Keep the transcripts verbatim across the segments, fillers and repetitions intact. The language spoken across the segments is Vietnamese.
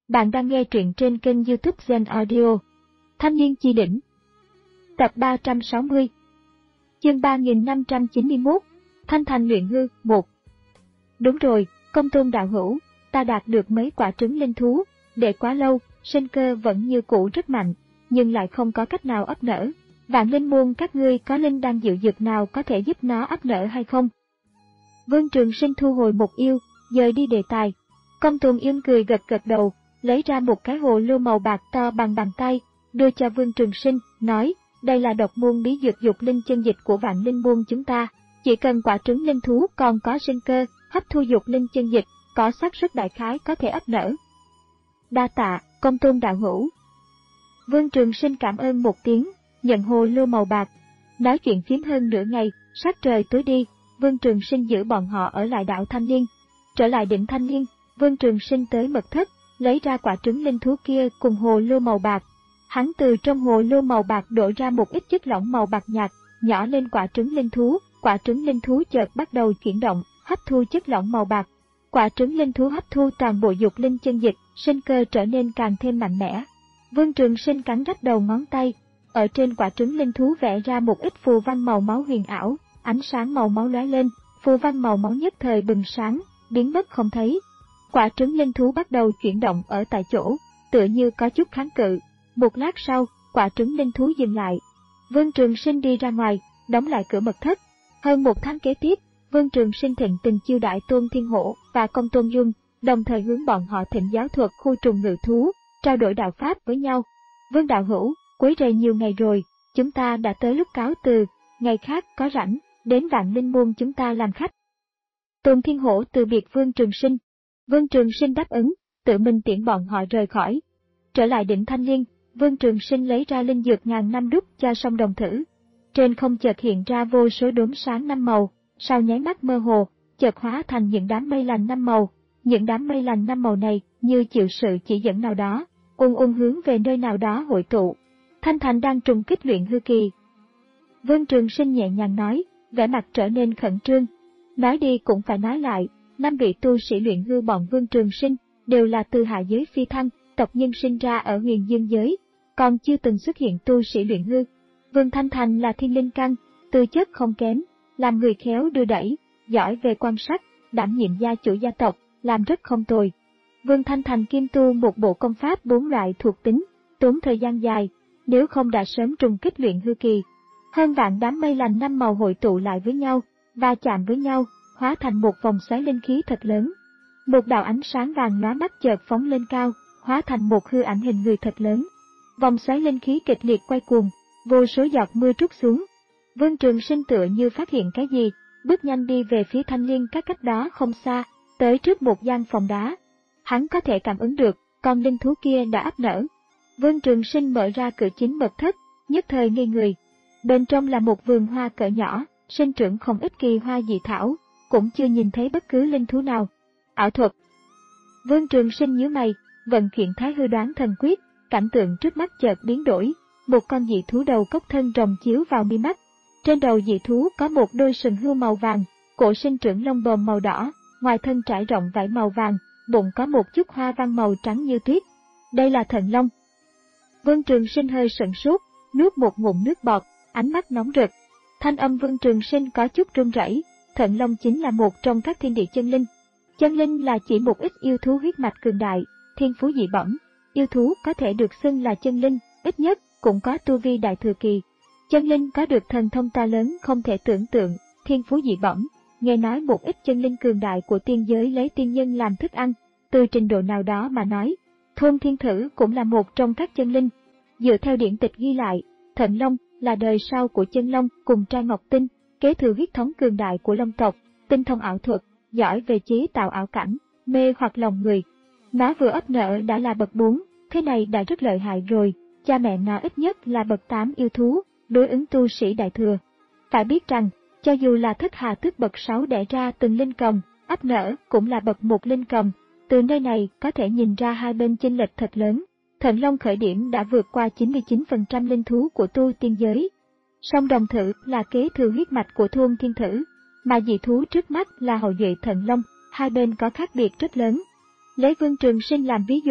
Bạn đang nghe truyện trên kênh YouTube Zen Audio. Thanh niên chi đỉnh. Tập ba trăm sáu mươi. Chương ba nghìn năm trăm chín mươi mốt. Thanh thành luyện hư, một. Đúng rồi, Công Tôn đạo hữu, ta đạt được mấy quả trứng linh thú, để quá lâu, sinh cơ vẫn như cũ rất mạnh, nhưng lại không có cách nào ấp nở. Vạn Linh môn các ngươi có linh đan diệu dược nào có thể giúp nó ấp nở hay không? Vương Trường Sinh thu hồi mục yêu, dời đi đề tài. Công Tôn Yên cười gật gật đầu, lấy ra một cái hồ lô màu bạc to bằng bàn tay, đưa cho Vương Trường Sinh, nói, đây là độc môn bí dược dục linh chân dịch của Vạn Linh môn chúng ta, chỉ cần quả trứng linh thú còn có sinh cơ, hấp thu dục linh chân dịch, có xác suất đại khái có thể ấp nở. Đa tạ, Công Tôn đạo hữu. Vương Trường Sinh cảm ơn một tiếng, nhận hồ lô màu bạc. Nói chuyện phím hơn nửa ngày, sát trời tối đi, Vương Trường Sinh giữ bọn họ ở lại đảo Thanh Liên. Trở lại đỉnh Thanh Liên, Vương Trường Sinh tới mật thất, lấy ra quả trứng linh thú kia cùng hồ lô màu bạc. Hắn từ trong hồ lô màu bạc đổ ra một ít chất lỏng màu bạc nhạt, nhỏ lên quả trứng linh thú, quả trứng linh thú chợt bắt đầu chuyển động, hấp thu chất lỏng màu bạc. Quả trứng linh thú hấp thu toàn bộ dục linh chân dịch, sinh cơ trở nên càng thêm mạnh mẽ. Vương Trường Sinh cắn rách đầu ngón tay, ở trên quả trứng linh thú vẽ ra một ít phù văn màu máu huyền ảo, ánh sáng màu máu lóe lên, phù văn màu máu nhất thời bừng sáng, biến mất không thấy. Quả trứng linh thú bắt đầu chuyển động ở tại chỗ, tựa như có chút kháng cự. Một lát sau, quả trứng linh thú dừng lại. Vương Trường Sinh đi ra ngoài, đóng lại cửa mật thất. Hơn một tháng kế tiếp, Vương Trường Sinh thịnh tình chiêu đãi Tôn Thiên Hổ và Công Tôn Dung, đồng thời hướng bọn họ thịnh giáo thuật khu trùng ngự thú, trao đổi đạo pháp với nhau. Vương đạo hữu, quấy rầy nhiều ngày rồi, chúng ta đã tới lúc cáo từ, ngày khác có rảnh, đến Vạn Linh môn chúng ta làm khách. Tôn Thiên Hổ từ biệt Vương Trường Sinh. Vương Trường Sinh đáp ứng, tự mình tiễn bọn họ rời khỏi. Trở lại đỉnh Thanh Liên, Vương Trường Sinh lấy ra linh dược ngàn năm đúc cho song đồng thử. Trên không chợt hiện ra vô số đốm sáng năm màu, sau nháy mắt mơ hồ, chợt hóa thành những đám mây lành năm màu. Những đám mây lành năm màu này như chịu sự chỉ dẫn nào đó, ung ung hướng về nơi nào đó hội tụ. Thanh thành đang trùng kích luyện hư kỳ. Vương Trường Sinh nhẹ nhàng nói, vẻ mặt trở nên khẩn trương. Nói đi cũng phải nói lại, năm vị tu sĩ luyện hư bọn Vương Trường Sinh đều là từ hạ giới phi thăng, tộc nhân sinh ra ở huyền dương giới, còn chưa từng xuất hiện tu sĩ luyện hư. Vương Thanh Thành là thiên linh căn, tư chất không kém, làm người khéo đưa đẩy, giỏi về quan sát, đảm nhiệm gia chủ gia tộc, làm rất không tồi. Vương Thanh Thành kiêm tu một bộ công pháp bốn loại thuộc tính, tốn thời gian dài, nếu không đã sớm trùng kích luyện hư kỳ. Hơn vạn đám mây lành năm màu hội tụ lại với nhau, và chạm với nhau, hóa thành một vòng xoáy linh khí thật lớn. Một đạo ánh sáng vàng lóa mắt chợt phóng lên cao, hóa thành một hư ảnh hình người thật lớn. Vòng xoáy linh khí kịch liệt quay cuồng, vô số giọt mưa trút xuống. Vương Trường Sinh tựa như phát hiện cái gì, bước nhanh đi về phía Thanh Liên các cách đó không xa, tới trước một gian phòng đá. Hắn có thể cảm ứng được, con linh thú kia đã ấp nở. Vương Trường Sinh mở ra cửa chính mật thất, nhất thời ngây người. Bên trong là một vườn hoa cỡ nhỏ, sinh trưởng không ít kỳ hoa dị thảo, cũng chưa nhìn thấy bất cứ linh thú nào. Ảo thuật. Vương Trường Sinh nhíu mày, vận chuyển Thái Hư Đoán Thần Quyết, cảnh tượng trước mắt chợt biến đổi, một con dị thú đầu cốc thân rồng chiếu vào mi mắt. Trên đầu dị thú có một đôi sừng hươu màu vàng, cổ sinh trưởng lông bồm màu đỏ, ngoài thân trải rộng vảy màu vàng, bụng có một chút hoa văn màu trắng như tuyết. Đây là thần long. Vương Trường Sinh hơi sững sốt, nuốt một ngụm nước bọt, ánh mắt nóng rực. Thanh âm Vương Trường Sinh có chút run rẩy. Thần long chính là một trong các thiên địa chân linh. Chân linh là chỉ một ít yêu thú huyết mạch cường đại, thiên phú dị bẩm. Yêu thú có thể được xưng là chân linh, ít nhất cũng có tu vi đại thừa kỳ. Chân linh có được thần thông to lớn không thể tưởng tượng, thiên phú dị bẩm. Nghe nói một ít chân linh cường đại của tiên giới lấy tiên nhân làm thức ăn, từ trình độ nào đó mà nói, Thôn Thiên Thử cũng là một trong các chân linh. Dựa theo điển tịch ghi lại, Thần Long là đời sau của Chân Long cùng Trai Ngọc Tinh, kế thừa huyết thống cường đại của Long tộc, tinh thông ảo thuật, giỏi về chế tạo ảo cảnh, mê hoặc lòng người. Nó vừa ấp nở đã là bậc bốn, thế này đã rất lợi hại rồi, cha mẹ nó ít nhất là bậc tám yêu thú, đối ứng tu sĩ đại thừa. Phải biết rằng, cho dù là Thất Hà Tước bậc sáu đẻ ra từng linh cầm, ấp nở cũng là bậc một linh cầm, từ nơi này có thể nhìn ra hai bên chênh lệch thật lớn. Thần Long khởi điểm đã vượt qua chín mươi chín phần trăm linh thú của tu tiên giới. Song đồng thử là kế thừa huyết mạch của Thôn Thiên Thử, mà dị thú trước mắt là hậu duệ Thần Long, hai bên có khác biệt rất lớn. Lấy Vương Trường Sinh làm ví dụ,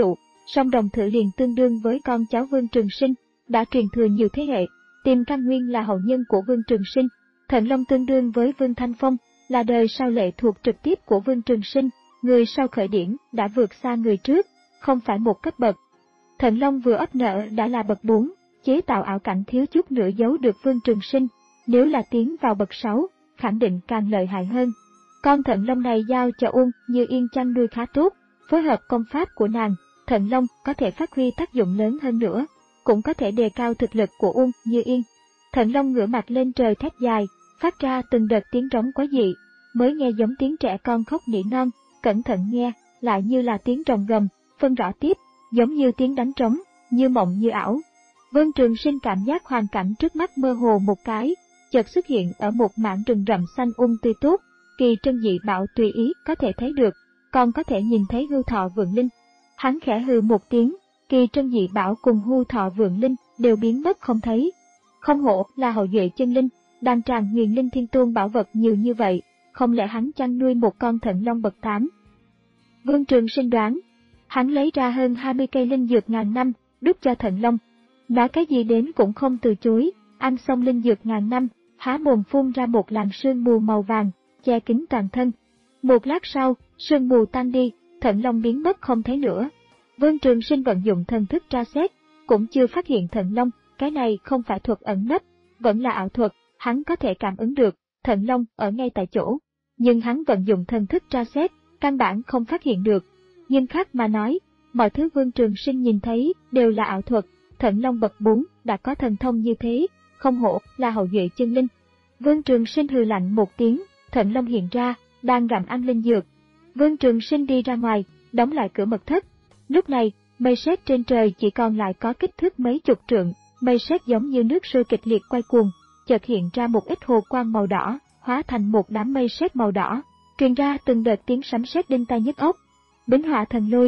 song đồng thử liền tương đương với con cháu Vương Trường Sinh, đã truyền thừa nhiều thế hệ. Tiềm Căn Nguyên là hậu nhân của Vương Trường Sinh, Thận Long tương đương với Vương Thanh Phong, là đời sau lệ thuộc trực tiếp của Vương Trường Sinh, người sau khởi điển đã vượt xa người trước, không phải một cấp bậc. Thận Long vừa ấp nở đã là bậc bốn, chế tạo ảo cảnh thiếu chút nữa giấu được Vương Trường Sinh, nếu là tiến vào bậc sáu, khẳng định càng lợi hại hơn. Con Thận Long này giao cho Uông Như Yên chăn nuôi khá tốt, phối hợp công pháp của nàng, Thận Long có thể phát huy tác dụng lớn hơn nữa, cũng có thể đề cao thực lực của Uông Như Yên. Thận Long ngửa mặt lên trời thét dài, phát ra từng đợt tiếng trống quái dị, mới nghe giống tiếng trẻ con khóc nỉ non, cẩn thận nghe, lại như là tiếng rồng gầm, phân rõ tiếp, giống như tiếng đánh trống, như mộng như ảo. Vương Trường Sinh cảm giác hoàn cảnh trước mắt mơ hồ một cái, chợt xuất hiện ở một mảng rừng rậm xanh um tươi tốt, kỳ trân dị bảo tùy ý có thể thấy được, còn có thể nhìn thấy hưu thọ vượng linh. Hắn khẽ hừ một tiếng, kỳ trân dị bảo cùng hưu thọ vượng linh đều biến mất không thấy. Không hổ là hậu duệ chân linh, đàn tràng huyền linh thiên tôn bảo vật nhiều như vậy, không lẽ hắn chăn nuôi một con Thận Long bậc tám? Vương Trường Sinh đoán, hắn lấy ra hơn hai mươi cây linh dược ngàn năm, đút cho Thận Long. Nói cái gì đến cũng không từ chối, ăn xong linh dược ngàn năm, há mồm phun ra một làn sương mù màu vàng, che kín toàn thân. Một lát sau, sương mù tan đi, Thận Long biến mất không thấy nữa. Vương Trường Sinh vận dụng thần thức tra xét, cũng chưa phát hiện Thận Long, cái này không phải thuật ẩn nấp, vẫn là ảo thuật, hắn có thể cảm ứng được, Thận Long ở ngay tại chỗ. Nhưng hắn vận dụng thần thức tra xét, căn bản không phát hiện được. Nhưng khác mà nói, mọi thứ Vương Trường Sinh nhìn thấy đều là ảo thuật, Thận Long bậc bốn đã có thần thông như thế, không hổ là hậu duệ chân linh. Vương Trường Sinh hừ lạnh một tiếng, Thận Long hiện ra, đang gặm ăn linh dược. Vương Trường Sinh đi ra ngoài, đóng lại cửa mật thất. Lúc này, mây sét trên trời chỉ còn lại có kích thước mấy chục trượng, mây sét giống như nước sôi kịch liệt quay cuồng, chợt hiện ra một ít hồ quang màu đỏ, hóa thành một đám mây sét màu đỏ, truyền ra từng đợt tiếng sấm sét đinh tai nhức óc. Bính Hỏa Thần Lôi.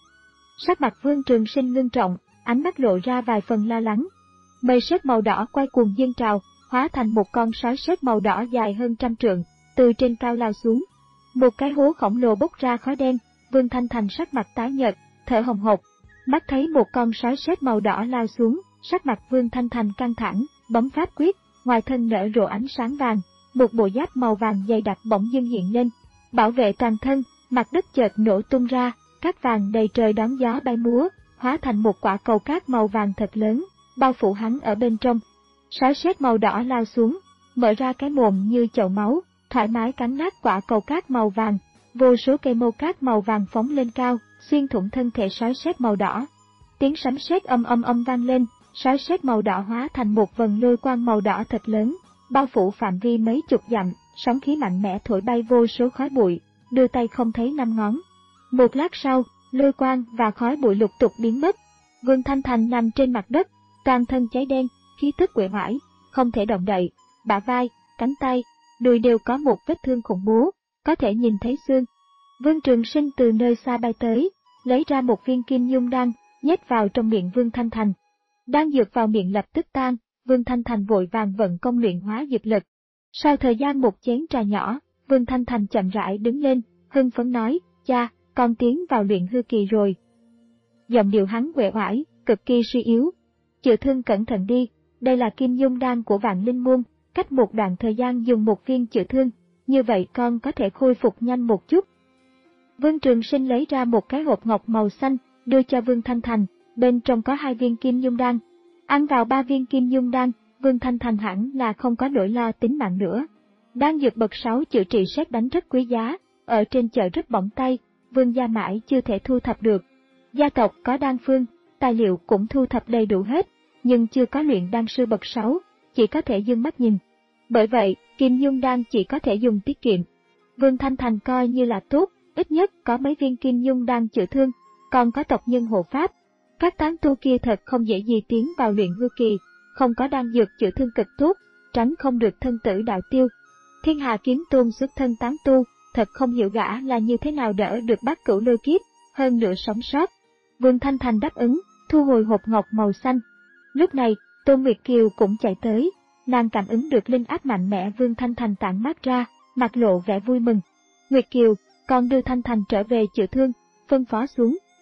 Sắc mặt Vương Trường Sinh ngưng trọng, ánh mắt lộ ra vài phần lo lắng. Mây sét màu đỏ quay cuồng dâng trào, hóa thành một con sói sét màu đỏ dài hơn trăm trượng, từ trên cao lao xuống. Một cái hố khổng lồ bốc ra khói đen, Vương Thanh Thành sắc mặt tái nhợt, thở hồng hộc. Mắt thấy một con sói sét màu đỏ lao xuống, sắc mặt Vương Thanh Thành căng thẳng, bấm pháp quyết, ngoài thân nở rộ ánh sáng vàng, một bộ giáp màu vàng dày đặc bỗng dưng hiện lên, bảo vệ toàn thân, mặt đất chợt nổ tung ra, cát vàng đầy trời đón gió bay múa, hóa thành một quả cầu cát màu vàng thật lớn, bao phủ hắn ở bên trong. Sói sét màu đỏ lao xuống, mở ra cái mồm như chậu máu, thoải mái cắn nát quả cầu cát màu vàng, vô số cây mâu cát màu vàng phóng lên cao, xuyên thủng thân thể sói sét màu đỏ. Tiếng sấm sét âm âm âm vang lên, sói sét màu đỏ hóa thành một vần lôi quang màu đỏ thật lớn, bao phủ phạm vi mấy chục dặm, sóng khí mạnh mẽ thổi bay vô số khói bụi, đưa tay không thấy năm ngón. Một lát sau, lôi quang và khói bụi lục tục biến mất. Vương Thanh Thành nằm trên mặt đất, toàn thân cháy đen, khí tức uể oải, không thể động đậy, bả vai, cánh tay, đùi đều có một vết thương khủng bố, có thể nhìn thấy xương. Vương Trường Sinh từ nơi xa bay tới, lấy ra một viên kim nhung đan, nhét vào trong miệng Vương Thanh Thành. Đan dược vào miệng lập tức tan, Vương Thanh Thành vội vàng vận công luyện hóa dược lực. Sau thời gian một chén trà nhỏ, Vương Thanh Thành chậm rãi đứng lên, hưng phấn nói, cha, con tiến vào luyện hư kỳ rồi. Giọng điệu hắn uể oải, cực kỳ suy yếu. Chữa thương cẩn thận đi, đây là kim nhung đan của Vạn Linh Môn, cách một đoạn thời gian dùng một viên chữa thương, như vậy con có thể khôi phục nhanh một chút. Vương Trường Sinh lấy ra một cái hộp ngọc màu xanh, đưa cho Vương Thanh Thành, bên trong có hai viên kim nhung đan. Ăn vào ba viên kim nhung đan, Vương Thanh Thành hẳn là không có nỗi lo tính mạng nữa. Đan dược bậc sáu chữa trị sét đánh rất quý giá, ở trên chợ rất bỏng tay, Vương gia mãi chưa thể thu thập được. Gia tộc có đan phương, tài liệu cũng thu thập đầy đủ hết, nhưng chưa có luyện đan sư bậc sáu, chỉ có thể dương mắt nhìn. Bởi vậy, kim nhung đan chỉ có thể dùng tiết kiệm. Vương Thanh Thành coi như là tốt, ít nhất có mấy viên kim nhung đan chữa thương, còn có tộc nhân hộ pháp. Các tán tu kia thật không dễ gì tiến vào luyện hư kỳ, không có đan dược chữa thương cực tốt, tránh không được thân tử đạo tiêu. Thiên Hà Kiếm Tôn xuất thân tán tu, thật không hiểu gã là như thế nào đỡ được Bát Cửu Lôi Kiếp, hơn nữa sống sót. Vương Thanh Thành đáp ứng, thu hồi hộp ngọc màu xanh. Lúc này, Tôn Nguyệt Kiều cũng chạy tới, nàng cảm ứng được linh áp mạnh mẽ Vương Thanh Thành tản mát ra, mặt lộ vẻ vui mừng. Nguyệt Kiều, con đưa Thanh Thành trở về chữa thương, phân phó xuống,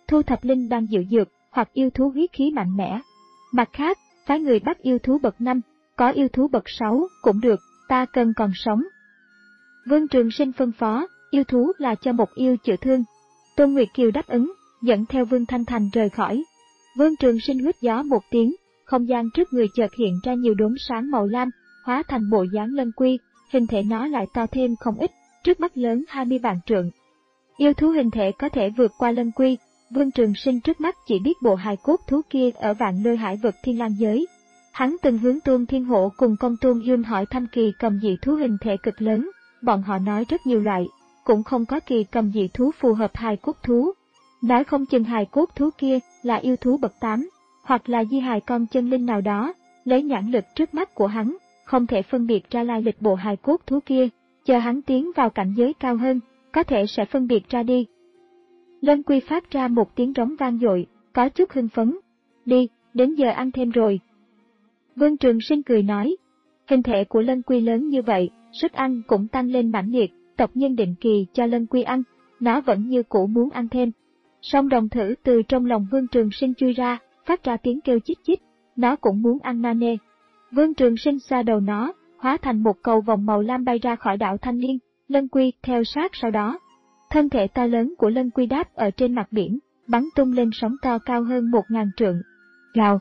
thu thập linh đan diệu dược, hoặc yêu thú huyết khí mạnh mẽ. Mặt khác, phái người bắt yêu thú bậc năm, có yêu thú bậc sáu cũng được, ta cần còn sống. Vương Trường Sinh phân phó, yêu thú là cho một yêu chữa thương. Tôn Nguyệt Kiều đáp ứng, dẫn theo Vương Thanh Thành rời khỏi. Vương Trường Sinh huýt gió một tiếng, không gian trước người chợt hiện ra nhiều đốm sáng màu lam, hóa thành bộ dáng lân quy, hình thể nó lại to thêm không ít, trước mắt lớn hai mươi vạn trượng. Yêu thú hình thể có thể vượt qua lân quy, Vương Trường Sinh trước mắt chỉ biết bộ hài cốt thú kia ở Vạn Lôi Hải vực Thiên Lang giới. Hắn từng hướng Tôn Thiên Hổ cùng công Tôn Yun hỏi thăm kỳ cầm dị thú hình thể cực lớn, bọn họ nói rất nhiều loại, cũng không có kỳ cầm dị thú phù hợp hài cốt thú. Nói không chừng hài cốt thú kia là yêu thú bậc tám, hoặc là di hài con chân linh nào đó, lấy nhãn lực trước mắt của hắn, không thể phân biệt ra lai lịch bộ hài cốt thú kia, chờ hắn tiến vào cảnh giới cao hơn, có thể sẽ phân biệt ra đi. Lân Quy phát ra một tiếng rống vang dội, có chút hưng phấn. Đi, đến giờ ăn thêm rồi. Vương Trường Sinh cười nói, hình thể của Lân Quy lớn như vậy, sức ăn cũng tăng lên mãnh liệt, tộc nhân định kỳ cho Lân Quy ăn, nó vẫn như cũ muốn ăn thêm. Song đồng thử từ trong lòng Vương Trường Sinh chui ra, phát ra tiếng kêu chích chích, nó cũng muốn ăn nane. Vương Trường Sinh xoa đầu nó, hóa thành một cầu vòng màu lam bay ra khỏi đảo Thanh Liên, Lân Quy theo sát sau đó. Thân thể to lớn của Lân Quy đáp ở trên mặt biển, bắn tung lên sóng to cao hơn một ngàn trượng. Gào!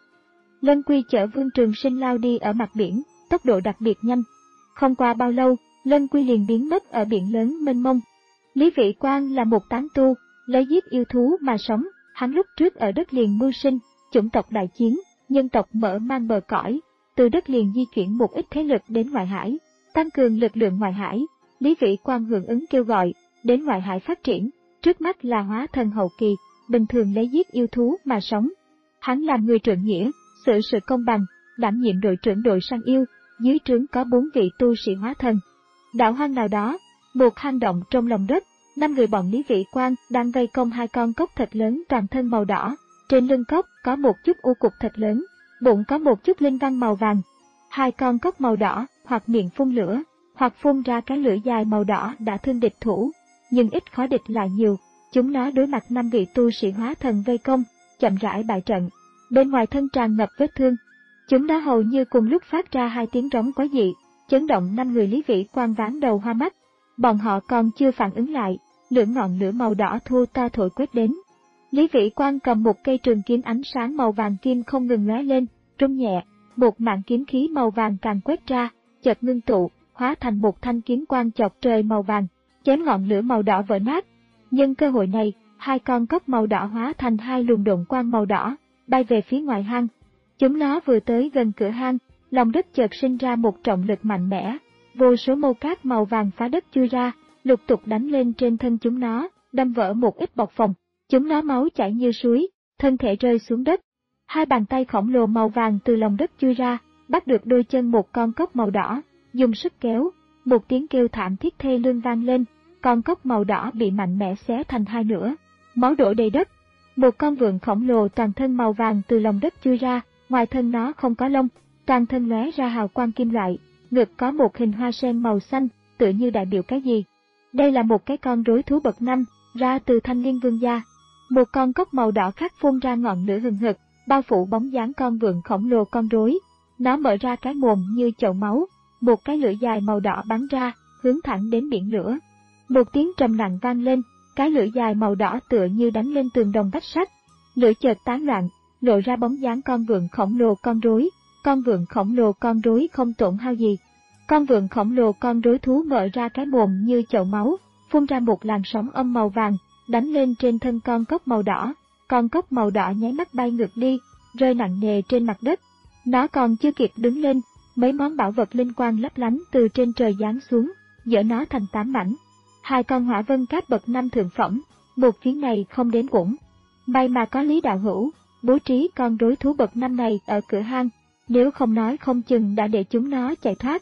Lân Quy chở Vương Trường Sinh lao đi ở mặt biển, tốc độ đặc biệt nhanh. Không qua bao lâu, Lân Quy liền biến mất ở biển lớn mênh mông. Lý Vị Quang là một tán tu, lấy giết yêu thú mà sống, hắn lúc trước ở đất liền mưu sinh, chủng tộc đại chiến, nhân tộc mở mang bờ cõi, từ đất liền di chuyển một ít thế lực đến ngoại hải, tăng cường lực lượng ngoại hải. Lý Vị Quang hưởng ứng kêu gọi, đến ngoại hải phát triển, trước mắt là hóa thần hậu kỳ, bình thường lấy giết yêu thú mà sống. Hắn làm người trượng nghĩa, xử sự công bằng, đảm nhiệm đội trưởng đội săn yêu, dưới trướng có bốn vị tu sĩ hóa thần. Đảo hoang nào đó, một hang động trong lòng đất, năm người bọn Lý Vị Quang đang vây công hai con cốc thật lớn toàn thân màu đỏ, trên lưng cốc có một chút u cục thật lớn, bụng có một chút linh văn màu vàng. Hai con cốc màu đỏ, hoặc miệng phun lửa, hoặc phun ra cái lưỡi dài màu đỏ đã thương địch thủ, nhưng ít khó địch lại nhiều. Chúng nó đối mặt năm vị tu sĩ hóa thần vây công, chậm rãi bại trận. Bên ngoài thân tràn ngập vết thương. Chúng nó hầu như cùng lúc phát ra hai tiếng rống quái dị, chấn động năm người Lý Vị Quang ván đầu hoa mắt. Bọn họ còn chưa phản ứng lại, lưỡng ngọn lửa màu đỏ thô to thổi quét đến. Lý Vị Quang cầm một cây trường kiếm ánh sáng màu vàng kim không ngừng lóe lên, rung nhẹ, một mảng kiếm khí màu vàng càng quét ra, chợt ngưng tụ, hóa thành một thanh kiếm quang chọc trời màu vàng, chém ngọn lửa màu đỏ vỡ nát. Nhân cơ hội này, hai con cốc màu đỏ hóa thành hai luồng độn quang màu đỏ, bay về phía ngoài hang. Chúng nó vừa tới gần cửa hang, lòng đất chợt sinh ra một trọng lực mạnh mẽ, vô số mâu cát màu vàng phá đất chui ra, lục tục đánh lên trên thân chúng nó, đâm vỡ một ít bọc phòng. Chúng nó máu chảy như suối, thân thể rơi xuống đất. Hai bàn tay khổng lồ màu vàng từ lòng đất chui ra, bắt được đôi chân một con cốc màu đỏ, dùng sức kéo, một tiếng kêu thảm thiết thê lương vang lên, con cốc màu đỏ bị mạnh mẽ xé thành hai nửa, máu đổ đầy đất. Một con vượn khổng lồ toàn thân màu vàng từ lòng đất chui ra, ngoài thân nó không có lông, toàn thân lóe ra hào quang kim loại, ngực có một hình hoa sen màu xanh, tựa như đại biểu cái gì. Đây là một cái con rối thú bậc năm, ra từ Thanh Liên Vương gia. Một con cốc màu đỏ khác phun ra ngọn lửa hừng hực, bao phủ bóng dáng con vượn khổng lồ con rối. Nó mở ra cái mồm như chậu máu, một cái lưỡi dài màu đỏ bắn ra, hướng thẳng đến biển lửa. Một tiếng trầm nặng vang lên, cái lưỡi dài màu đỏ tựa như đánh lên tường đồng vách sắt. Lửa chợt tán loạn, lộ ra bóng dáng con vượn khổng lồ con rối. Con vượn khổng lồ con rối không tổn hao gì. Con vượn khổng lồ con rối thú mở ra cái mồm như chậu máu, phun ra một làn sóng âm màu vàng, đánh lên trên thân con cốc màu đỏ. Con cốc màu đỏ nháy mắt bay ngược đi, rơi nặng nề trên mặt đất. Nó còn chưa kịp đứng lên, mấy món bảo vật linh quang lấp lánh từ trên trời giáng xuống, dỡ nó thành tám mảnh. Hai con hỏa vân cát bậc năm thượng phẩm, một chuyến này không đến uổng. May mà có Lý đạo hữu bố trí con rối thú bậc năm này ở cửa hang, nếu không nói không chừng đã để chúng nó chạy thoát.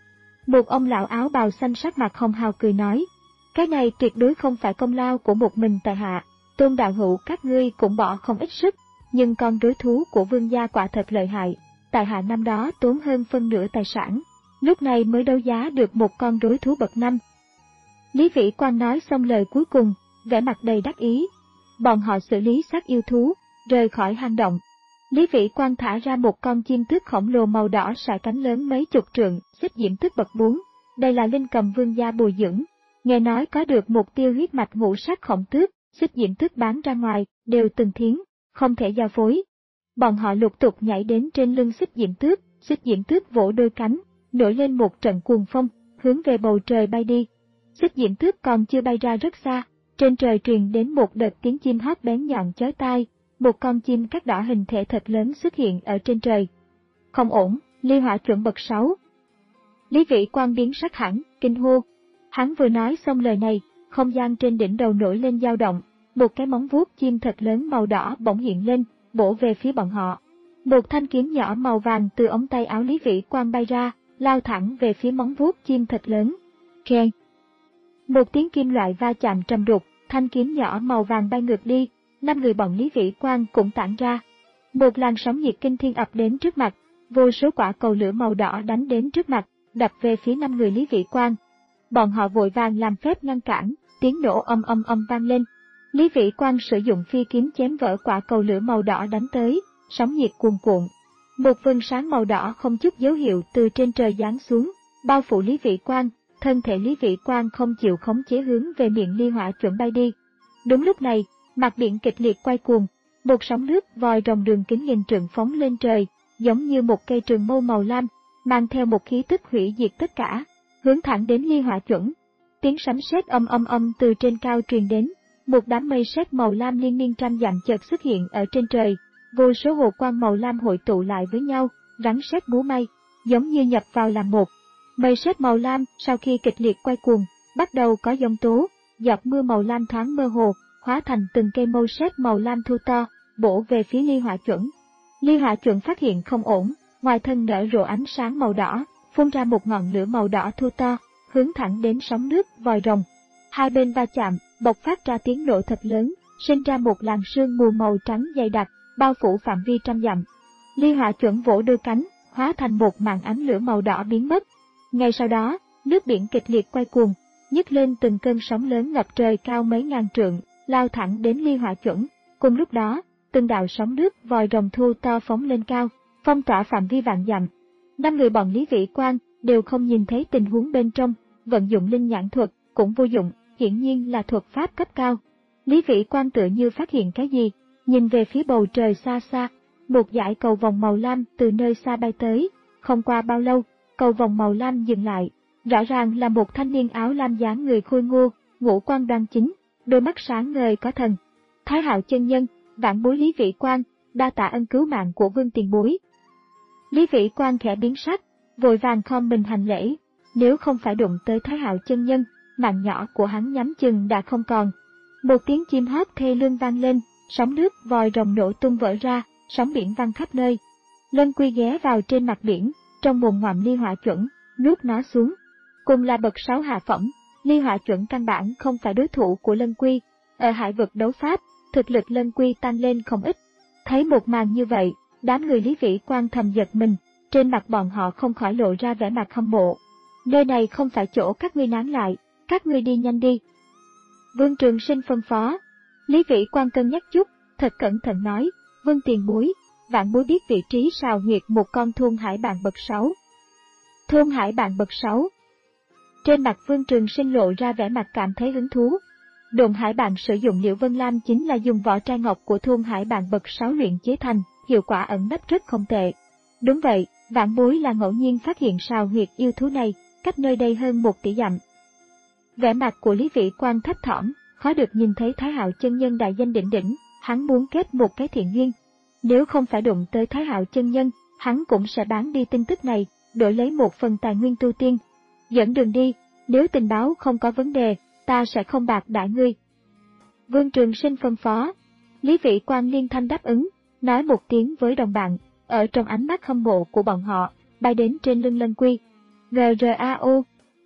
Một ông lão áo bào xanh sắc mặt hồng hào cười nói, cái này tuyệt đối không phải công lao của một mình tại hạ, Tôn đạo hữu các ngươi cũng bỏ không ít sức, nhưng con rối thú của vương gia quả thật lợi hại, tại hạ năm đó tốn hơn phân nửa tài sản, lúc này mới đấu giá được một con rối thú bậc năm. Lý Vĩ Quang nói xong lời cuối cùng, vẻ mặt đầy đắc ý. Bọn họ xử lý xác yêu thú, rời khỏi hang động. Lý Vĩ Quang thả ra một con chim tước khổng lồ màu đỏ sải cánh lớn mấy chục trượng, xích diễm tước bậc bốn. Đây là linh cầm vương gia bồi dưỡng. Nghe nói có được mục tiêu huyết mạch ngũ sắc khổng tước, xích diễm tước bán ra ngoài, đều từng thiến, không thể giao phối. Bọn họ lục tục nhảy đến trên lưng xích diễm tước, xích diễm tước vỗ đôi cánh, nổi lên một trận cuồng phong, hướng về bầu trời bay đi. Xích diễm tước còn chưa bay ra rất xa, trên trời truyền đến một đợt tiếng chim hót bén nhọn chói tai, một con chim cát đỏ hình thể thật lớn xuất hiện ở trên trời. Không ổn, ly hỏa chuẩn bậc sáu. Lý Vĩ Quang biến sắc hẳn, kinh hô. Hắn vừa nói xong lời này, không gian trên đỉnh đầu nổi lên dao động, một cái móng vuốt chim thật lớn màu đỏ bỗng hiện lên, bổ về phía bọn họ. Một thanh kiếm nhỏ màu vàng từ ống tay áo Lý Vĩ Quang bay ra, lao thẳng về phía móng vuốt chim thật lớn. Keng! Một tiếng kim loại va chạm trầm đục, thanh kiếm nhỏ màu vàng bay ngược đi, năm người bọn Lý Vĩ Quang cũng tản ra. Một làn sóng nhiệt kinh thiên ập đến trước mặt, vô số quả cầu lửa màu đỏ đánh đến trước mặt, đập về phía năm người Lý Vĩ Quang. Bọn họ vội vàng làm phép ngăn cản, tiếng nổ âm âm âm vang lên. Lý Vĩ Quang sử dụng phi kiếm chém vỡ quả cầu lửa màu đỏ đánh tới, sóng nhiệt cuồn cuộn. Một vầng sáng màu đỏ không chút dấu hiệu từ trên trời giáng xuống, bao phủ Lý Vĩ Quang, thân thể Lý Vĩ Quang không chịu khống chế hướng về miệng ly hỏa chuẩn bay đi. Đúng lúc này, mặt biển kịch liệt quay cuồng, một sóng nước vòi rồng đường kính nghìn trượng phóng lên trời, giống như một cây trường mâu màu lam, mang theo một khí tức hủy diệt tất cả, hướng thẳng đến ly hỏa chuẩn. Tiếng sấm sét âm âm âm từ trên cao truyền đến, một đám mây sét màu lam liên miên trăm dặm chợt xuất hiện ở trên trời, vô số hồ quang màu lam hội tụ lại với nhau, rắn sét múa may, giống như nhập vào làm một. Mây sét màu lam sau khi kịch liệt quay cuồng, bắt đầu có giông tố, giọt mưa màu lam thoáng mơ hồ, hóa thành từng cây mâu sét màu lam thu to, bổ về phía ly hỏa chuẩn. Ly hỏa chuẩn phát hiện không ổn, ngoài thân nở rộ ánh sáng màu đỏ, phun ra một ngọn lửa màu đỏ thu to, hướng thẳng đến sóng nước vòi rồng. Hai bên va chạm, bộc phát ra tiếng nổ thật lớn, sinh ra một làn sương mù màu trắng dày đặc, bao phủ phạm vi trăm dặm. Ly hỏa chuẩn vỗ đôi cánh, hóa thành một màn ánh lửa màu đỏ biến mất. Ngay sau đó, nước biển kịch liệt quay cuồng, nhấc lên từng cơn sóng lớn ngập trời cao mấy ngàn trượng, lao thẳng đến ly hỏa chuẩn. Cùng lúc đó, từng đạo sóng nước vòi rồng thu to phóng lên cao, phong tỏa phạm vi vạn dặm. Năm người bọn Lý Vĩ Quang đều không nhìn thấy tình huống bên trong, vận dụng linh nhãn thuật cũng vô dụng, hiển nhiên là thuật pháp cấp cao. Lý Vĩ Quang tựa như phát hiện cái gì, nhìn về phía bầu trời xa xa, một dải cầu vồng màu lam từ nơi xa bay tới. Không qua bao lâu, cầu vồng màu lam dừng lại, rõ ràng là một thanh niên áo lam dáng người khôi ngô, ngũ quan đoan chính, đôi mắt sáng ngời có thần. Thái Hạo chân nhân, vãn bối Lý Vĩ Quang, đa tạ ân cứu mạng của Vương tiền bối. Lý Vĩ Quang khẽ biến sắc, vội vàng khom mình hành lễ, nếu không phải đụng tới Thái Hạo chân nhân, mạng nhỏ của hắn nhắm chừng đã không còn. Một tiếng chim hót thê lương vang lên, sóng nước vòi rồng nổ tung vỡ ra, sóng biển văng khắp nơi. Lân Quy ghé vào trên mặt biển, trong mồm ngoạm ly hỏa chuẩn, nuốt nó xuống. Cùng là bậc sáu hạ phẩm, ly hỏa chuẩn căn bản không phải đối thủ của Lân Quy. Ở hải vực đấu pháp, thực lực Lân Quy tăng lên không ít. Thấy một màn như vậy, đám người Lý Vĩ Quang thầm giật mình, trên mặt bọn họ không khỏi lộ ra vẻ mặt hâm mộ. Nơi này không phải chỗ các ngươi nán lại, các ngươi đi nhanh đi. Vương Trường Sinh phân phó. Lý Vĩ Quang cân nhắc chút, thật cẩn thận nói, Vương tiền bối, vạn bối biết vị trí sào huyệt một con thôn hải bạn bậc sáu. Thôn hải bạn bậc sáu. Trên mặt Vương Trường Sinh lộ ra vẻ mặt cảm thấy hứng thú. Đồn hải bạn sử dụng Liễu Vân Lam chính là dùng vỏ trai ngọc của thôn hải bạn bậc sáu luyện chế thành, hiệu quả ẩn nấp rất không tệ. Đúng vậy, vạn bối là ngẫu nhiên phát hiện sào huyệt yêu thú này, cách nơi đây hơn một tỷ dặm. Vẻ mặt của Lý Vĩ Quang thấp thỏm, khó được nhìn thấy Thái Hạo chân nhân đại danh đỉnh đỉnh, hắn muốn kết một cái thiện duyên. Nếu không phải đụng tới Thái Hạo chân nhân, hắn cũng sẽ bán đi tin tức này, đổi lấy một phần tài nguyên tu tiên. Dẫn đường đi, nếu tình báo không có vấn đề, ta sẽ không bạc đãi ngươi. Vương Trường Sinh phân phó. Lý Vĩ Quang liên thanh đáp ứng, nói một tiếng với đồng bạn, ở trong ánh mắt hâm mộ của bọn họ, bay đến trên lưng Lân Quy. Gờ rờ a o.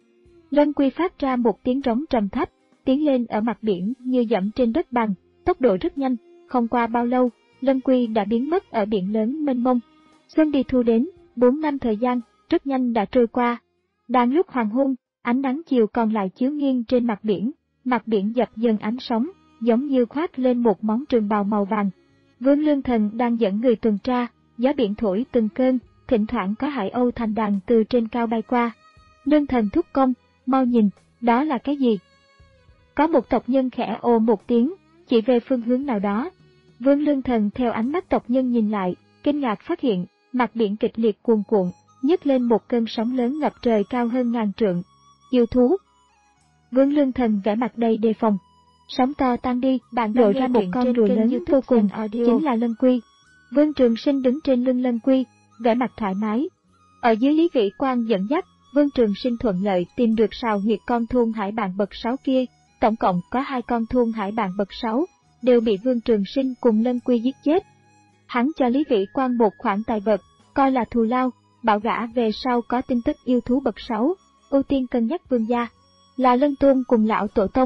Lân Quy phát ra một tiếng rống trầm thấp, tiến lên ở mặt biển như dẫm trên đất bằng, tốc độ rất nhanh, không qua bao lâu, Lân Quy đã biến mất ở biển lớn mênh mông. Xuân đi thu đến, bốn năm thời gian, rất nhanh đã trôi qua. Đang lúc hoàng hôn, ánh nắng chiều còn lại chiếu nghiêng trên mặt biển, mặt biển dập dần ánh sóng, giống như khoác lên một món trường bào màu vàng. Vương Lương Thần đang dẫn người tuần tra, gió biển thổi từng cơn, thỉnh thoảng có hải âu thành đàn từ trên cao bay qua. Lương Thần thúc công, mau nhìn, đó là cái gì? Có một tộc nhân khẽ ồ một tiếng, chỉ về phương hướng nào đó. Vương Lương Thần theo ánh mắt tộc nhân nhìn lại, kinh ngạc phát hiện, mặt biển kịch liệt cuồn cuộn, nhấc lên một cơn sóng lớn ngập trời cao hơn ngàn trượng. Yêu thú. Vương Lương Thần vẻ mặt đầy đề phòng. Sóng to tan đi, bạn lộ ra một con rùa lớn vô cùng, chính là Lân Quy. Vương Trường Sinh đứng trên lưng Lân Quy, vẻ mặt thoải mái. Ở dưới Lý Vĩ Quang dẫn dắt, Vương Trường Sinh thuận lợi tìm được sào huyệt con thôn hải bàn bậc sáu kia, tổng cộng có hai con thôn hải bàn bậc sáu, đều bị Vương Trường Sinh cùng Lân Quy giết chết. Hắn cho Lý Vĩ Quang một khoản tài vật, coi là thù lao, bảo gã về sau có tin tức yêu thú bậc sáu, ưu tiên cân nhắc vương gia, là Lân Tôn cùng lão tổ tông.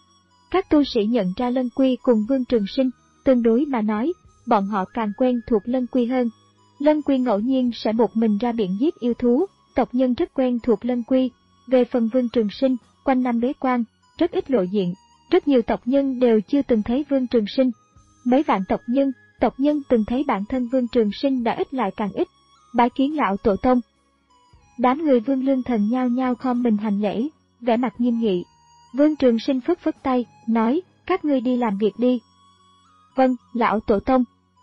Các tu sĩ nhận ra Lân Quy cùng Vương Trường Sinh, tương đối mà nói, bọn họ càng quen thuộc Lân Quy hơn. Lân Quy ngẫu nhiên sẽ một mình ra biển giết yêu thú, tộc nhân rất quen thuộc Lân Quy. Về phần Vương Trường Sinh, quanh năm bế quan, rất ít lộ diện, rất nhiều tộc nhân đều chưa từng thấy Vương Trường Sinh. Mấy vạn tộc nhân, tộc nhân từng thấy bản thân Vương Trường Sinh đã ít lại càng ít. Bái kiến lão tổ tông. Đám người Vương Lương Thần nhao nhao khom mình hành lễ, vẻ mặt nghiêm nghị. Vương Trường Sinh phất phất tay, nói, các ngươi đi làm việc đi. Vâng, lão tổ tông.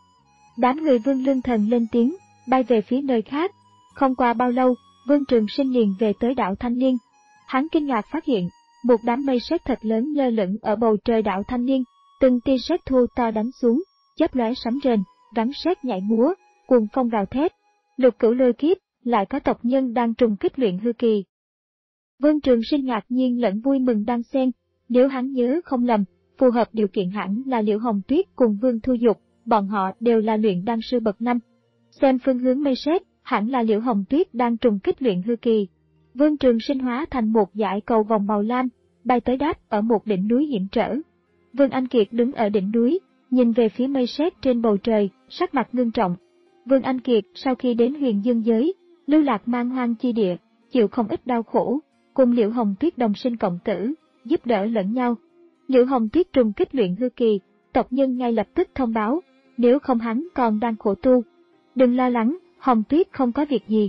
Đám người Vương Lương Thần lên tiếng, bay về phía nơi khác. Không qua bao lâu, Vương Trường Sinh liền về tới đảo Thanh Niên. Hắn kinh ngạc phát hiện, một đám mây sét thật lớn lơ lửng ở bầu trời đảo Thanh Niên, từng tia sét thô to đánh xuống, chớp lóe sấm rền, rắn sét nhảy múa, cuồng phong gào thét. Lục Cửu Lôi Kiếp, lại có tộc nhân đang trùng kích luyện hư kỳ. Vương Trường Sinh ngạc nhiên lẫn vui mừng đang xen, nếu hắn nhớ không lầm, phù hợp điều kiện hẳn là Liễu Hồng Tuyết cùng Vương Thu Dục, bọn họ đều là luyện đan sư bậc năm. Xem phương hướng mây sét, hẳn là Liễu Hồng Tuyết đang trùng kích luyện hư kỳ. Vương Trường Sinh hóa thành một dải cầu vòng màu lam, bay tới đáp ở một đỉnh núi hiểm trở. Vương Anh Kiệt đứng ở đỉnh núi, nhìn về phía mây sét trên bầu trời, sắc mặt ngưng trọng. Vương Anh Kiệt sau khi đến Huyền Dương giới, lưu lạc man hoang chi địa, chịu không ít đau khổ, cùng Liễu Hồng Tuyết đồng sinh cộng tử, giúp đỡ lẫn nhau. Liễu Hồng Tuyết trùng kích luyện hư kỳ, tộc nhân ngay lập tức thông báo, nếu không hắn còn đang khổ tu. Đừng lo lắng, Hồng Tuyết không có việc gì.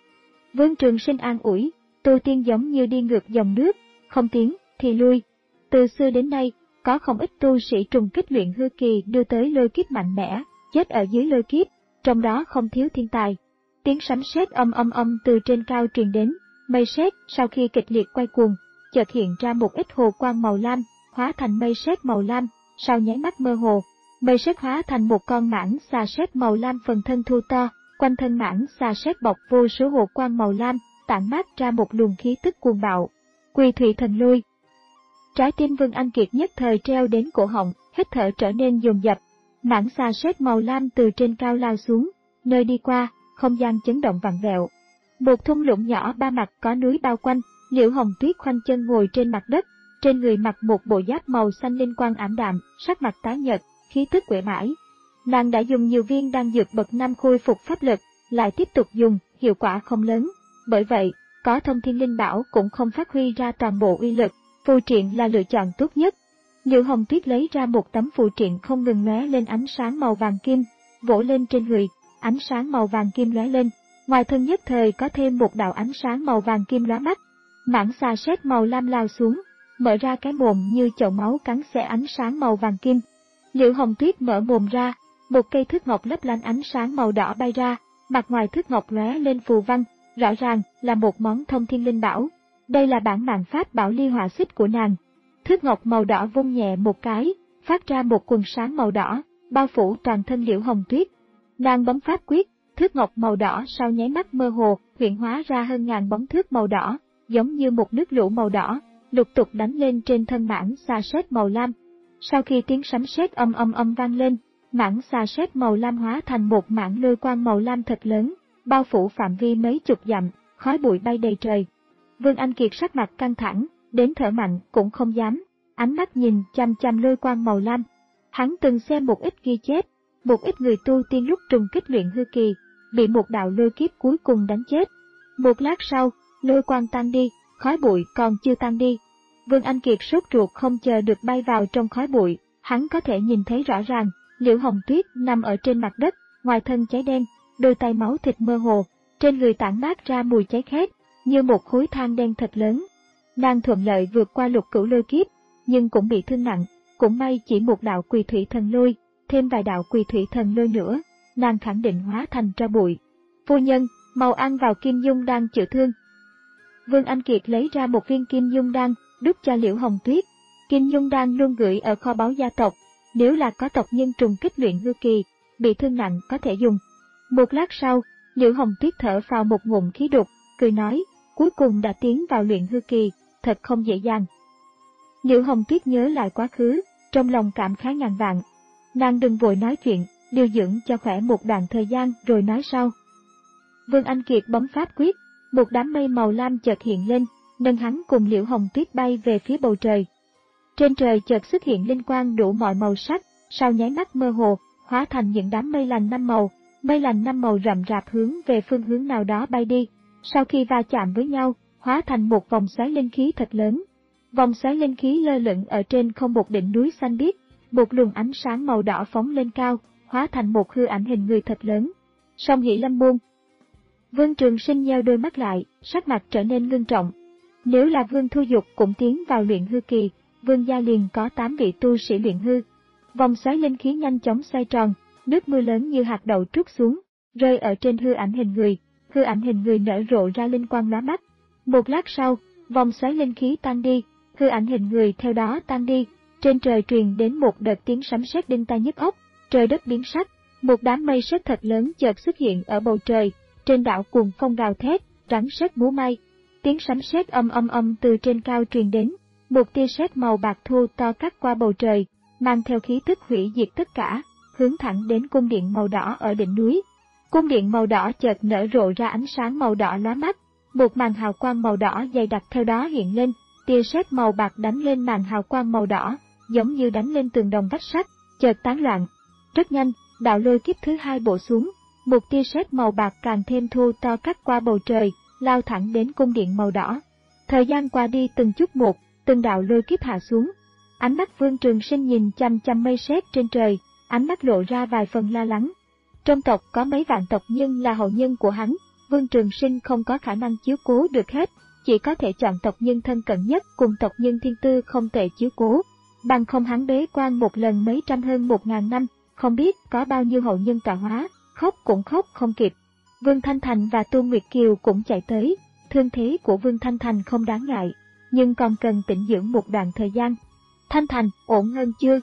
Vương Trường Sinh an ủi, tu tiên giống như đi ngược dòng nước, không tiến thì lui. Từ xưa đến nay, có không ít tu sĩ trùng kích luyện hư kỳ đưa tới lôi kiếp mạnh mẽ, chết ở dưới lôi kiếp, trong đó không thiếu thiên tài. Tiếng sấm sét âm âm âm từ trên cao truyền đến, mây sét sau khi kịch liệt quay cuồng, chợt hiện ra một ít hồ quang màu lam, hóa thành mây sét màu lam, sau nháy mắt mơ hồ, mây sét hóa thành một con mãng xà sét màu lam phần thân thu to, quanh thân mãng xà sét bọc vô số hồ quang màu lam, tản mát ra một luồng khí tức cuồng bạo. Quỳ thủy thần lôi. Trái tim Vương Anh Kiệt nhất thời treo đến cổ họng, hít thở trở nên dồn dập. Mãng xà sét màu lam từ trên cao lao xuống, nơi đi qua, không gian chấn động vặn vẹo. Một thung lũng nhỏ ba mặt có núi bao quanh, Liễu Hồng Tuyết khoanh chân ngồi trên mặt đất, trên người mặc một bộ giáp màu xanh linh quang ảm đạm, sắc mặt tái nhợt, khí tức uể oải. Nàng đã dùng nhiều viên đan dược bậc năm khôi phục pháp lực, lại tiếp tục dùng, hiệu quả không lớn. Bởi vậy, có thông thiên linh bảo cũng không phát huy ra toàn bộ uy lực, phù triện là lựa chọn tốt nhất. Liễu Hồng Tuyết lấy ra một tấm phù triện không ngừng lóe lên ánh sáng màu vàng kim, vỗ lên trên người, ánh sáng màu vàng kim lóe lên, ngoài thân nhất thời có thêm một đạo ánh sáng màu vàng kim lóa mắt. Mãng xà sét màu lam lao xuống, mở ra cái mồm như chậu máu cắn xẻ ánh sáng màu vàng kim. Liễu Hồng Tuyết mở mồm ra, một cây thước ngọc lấp lánh ánh sáng màu đỏ bay ra, mặt ngoài thước ngọc lóe lên phù văn, rõ ràng là một món thông thiên linh bảo. Đây là bản mạng pháp bảo ly hỏa xích của nàng. Thước ngọc màu đỏ vung nhẹ một cái, phát ra một quần sáng màu đỏ, bao phủ toàn thân Liễu Hồng Tuyết. Nàng bấm pháp quyết, thước ngọc màu đỏ sau nháy mắt mơ hồ, hiện hóa ra hơn ngàn bóng thước màu đỏ, giống như một nước lũ màu đỏ, lục tục đánh lên trên thân mãng xà sét màu lam. Sau khi tiếng sấm sét âm âm âm vang lên, mãng xà sét màu lam hóa thành một mảng lôi quang màu lam thật lớn, bao phủ phạm vi mấy chục dặm, khói bụi bay đầy trời. Vương Anh Kiệt sắc mặt căng thẳng, đến thở mạnh cũng không dám, ánh mắt nhìn chăm chăm lôi quang màu lam. Hắn từng xem một ít ghi chép, một ít người tu tiên lúc trùng kích luyện hư kỳ, bị một đạo lôi kiếp cuối cùng đánh chết. Một lát sau, lôi quang tan đi, khói bụi còn chưa tan đi. Vương Anh Kiệt sốt ruột không chờ được bay vào trong khói bụi, hắn có thể nhìn thấy rõ ràng, Liễu Hồng Tuyết nằm ở trên mặt đất, ngoài thân cháy đen, đôi tay máu thịt mơ hồ, trên người tản mát ra mùi cháy khét, như một khối than đen thật lớn. Nàng thuận lợi vượt qua Lục Cửu lôi kiếp, nhưng cũng bị thương nặng, cũng may chỉ một đạo Quỳ Thủy Thần Lôi, thêm vài đạo Quỳ Thủy Thần Lôi nữa, nàng khẳng định hóa thành tro bụi. Phu nhân, mau ăn vào Kim Dung Đan chữa thương. Vương Anh Kiệt lấy ra một viên Kim Dung Đan, đút cho Liễu Hồng Tuyết. Kim Dung Đan luôn gửi ở kho báu gia tộc, nếu là có tộc nhân trùng kích luyện hư kỳ, bị thương nặng có thể dùng. Một lát sau, Liễu Hồng Tuyết thở phào một ngụm khí đục, cười nói, cuối cùng đã tiến vào luyện hư kỳ, thật không dễ dàng. Liễu Hồng Tuyết nhớ lại quá khứ, trong lòng cảm khái ngàn vạn. Nàng đừng vội nói chuyện, điều dưỡng cho khỏe một đoạn thời gian rồi nói sau. Vương Anh Kiệt bấm pháp quyết, một đám mây màu lam chợt hiện lên, nâng hắn cùng Liễu Hồng Tuyết bay về phía bầu trời. Trên trời chợt xuất hiện linh quang đủ mọi màu sắc, sau nháy mắt mơ hồ, hóa thành những đám mây lành năm màu, mây lành năm màu rậm rạp hướng về phương hướng nào đó bay đi. Sau khi va chạm với nhau, hóa thành một vòng xoáy linh khí thật lớn. Vòng xoáy linh khí lơ lửng ở trên không một đỉnh núi xanh biếc, một luồng ánh sáng màu đỏ phóng lên cao, hóa thành một hư ảnh hình người thật lớn. Song Hỷ Lâm Môn. Vương Trường Sinh nheo đôi mắt lại, sắc mặt trở nên ngưng trọng. Nếu là Vương Thu Dục cũng tiến vào luyện hư kỳ, Vương gia liền có tám vị tu sĩ luyện hư. Vòng xoáy linh khí nhanh chóng xoay tròn, nước mưa lớn như hạt đậu trút xuống, rơi ở trên hư ảnh hình người. Hư ảnh hình người nở rộ ra linh quang lóa mắt. Một lát sau, vòng xoáy linh khí tan đi, hư ảnh hình người theo đó tan đi. Trên trời truyền đến một đợt tiếng sấm sét đinh tai nhức óc, trời đất biến sắc, một đám mây sét thật lớn chợt xuất hiện ở bầu trời, trên đảo cuồng phong gào thét, rắn sét múa may. Tiếng sấm sét âm âm âm từ trên cao truyền đến, một tia sét màu bạc thu to cắt qua bầu trời, mang theo khí tức hủy diệt tất cả, hướng thẳng đến cung điện màu đỏ ở đỉnh núi. Cung điện màu đỏ chợt nở rộ ra ánh sáng màu đỏ lóa mắt, một màn hào quang màu đỏ dày đặc theo đó hiện lên, tia sét màu bạc đánh lên màn hào quang màu đỏ, giống như đánh lên tường đồng vách sắt, chợt tán loạn. Rất nhanh, đạo lôi kiếp thứ hai bổ xuống, một tia sét màu bạc càng thêm thu to cắt qua bầu trời, lao thẳng đến cung điện màu đỏ. Thời gian qua đi từng chút một, từng đạo lôi kiếp hạ xuống. Ánh mắt Vương Trường Sinh nhìn chăm chăm mây sét trên trời, ánh mắt lộ ra vài phần lo lắng. Trong tộc có mấy vạn tộc nhân là hậu nhân của hắn, Vương Trường Sinh không có khả năng chiếu cố được hết, chỉ có thể chọn tộc nhân thân cận nhất cùng tộc nhân thiên tư không tệ chiếu cố. Bằng không hắn bế quan một lần mấy trăm hơn một ngàn năm, không biết có bao nhiêu hậu nhân tọa hóa, khóc cũng khóc không kịp. Vương Thanh Thành và Tô Nguyệt Kiều cũng chạy tới, thương thế của Vương Thanh Thành không đáng ngại, nhưng còn cần tĩnh dưỡng một đoạn thời gian. Thanh Thành, ổn hơn chưa?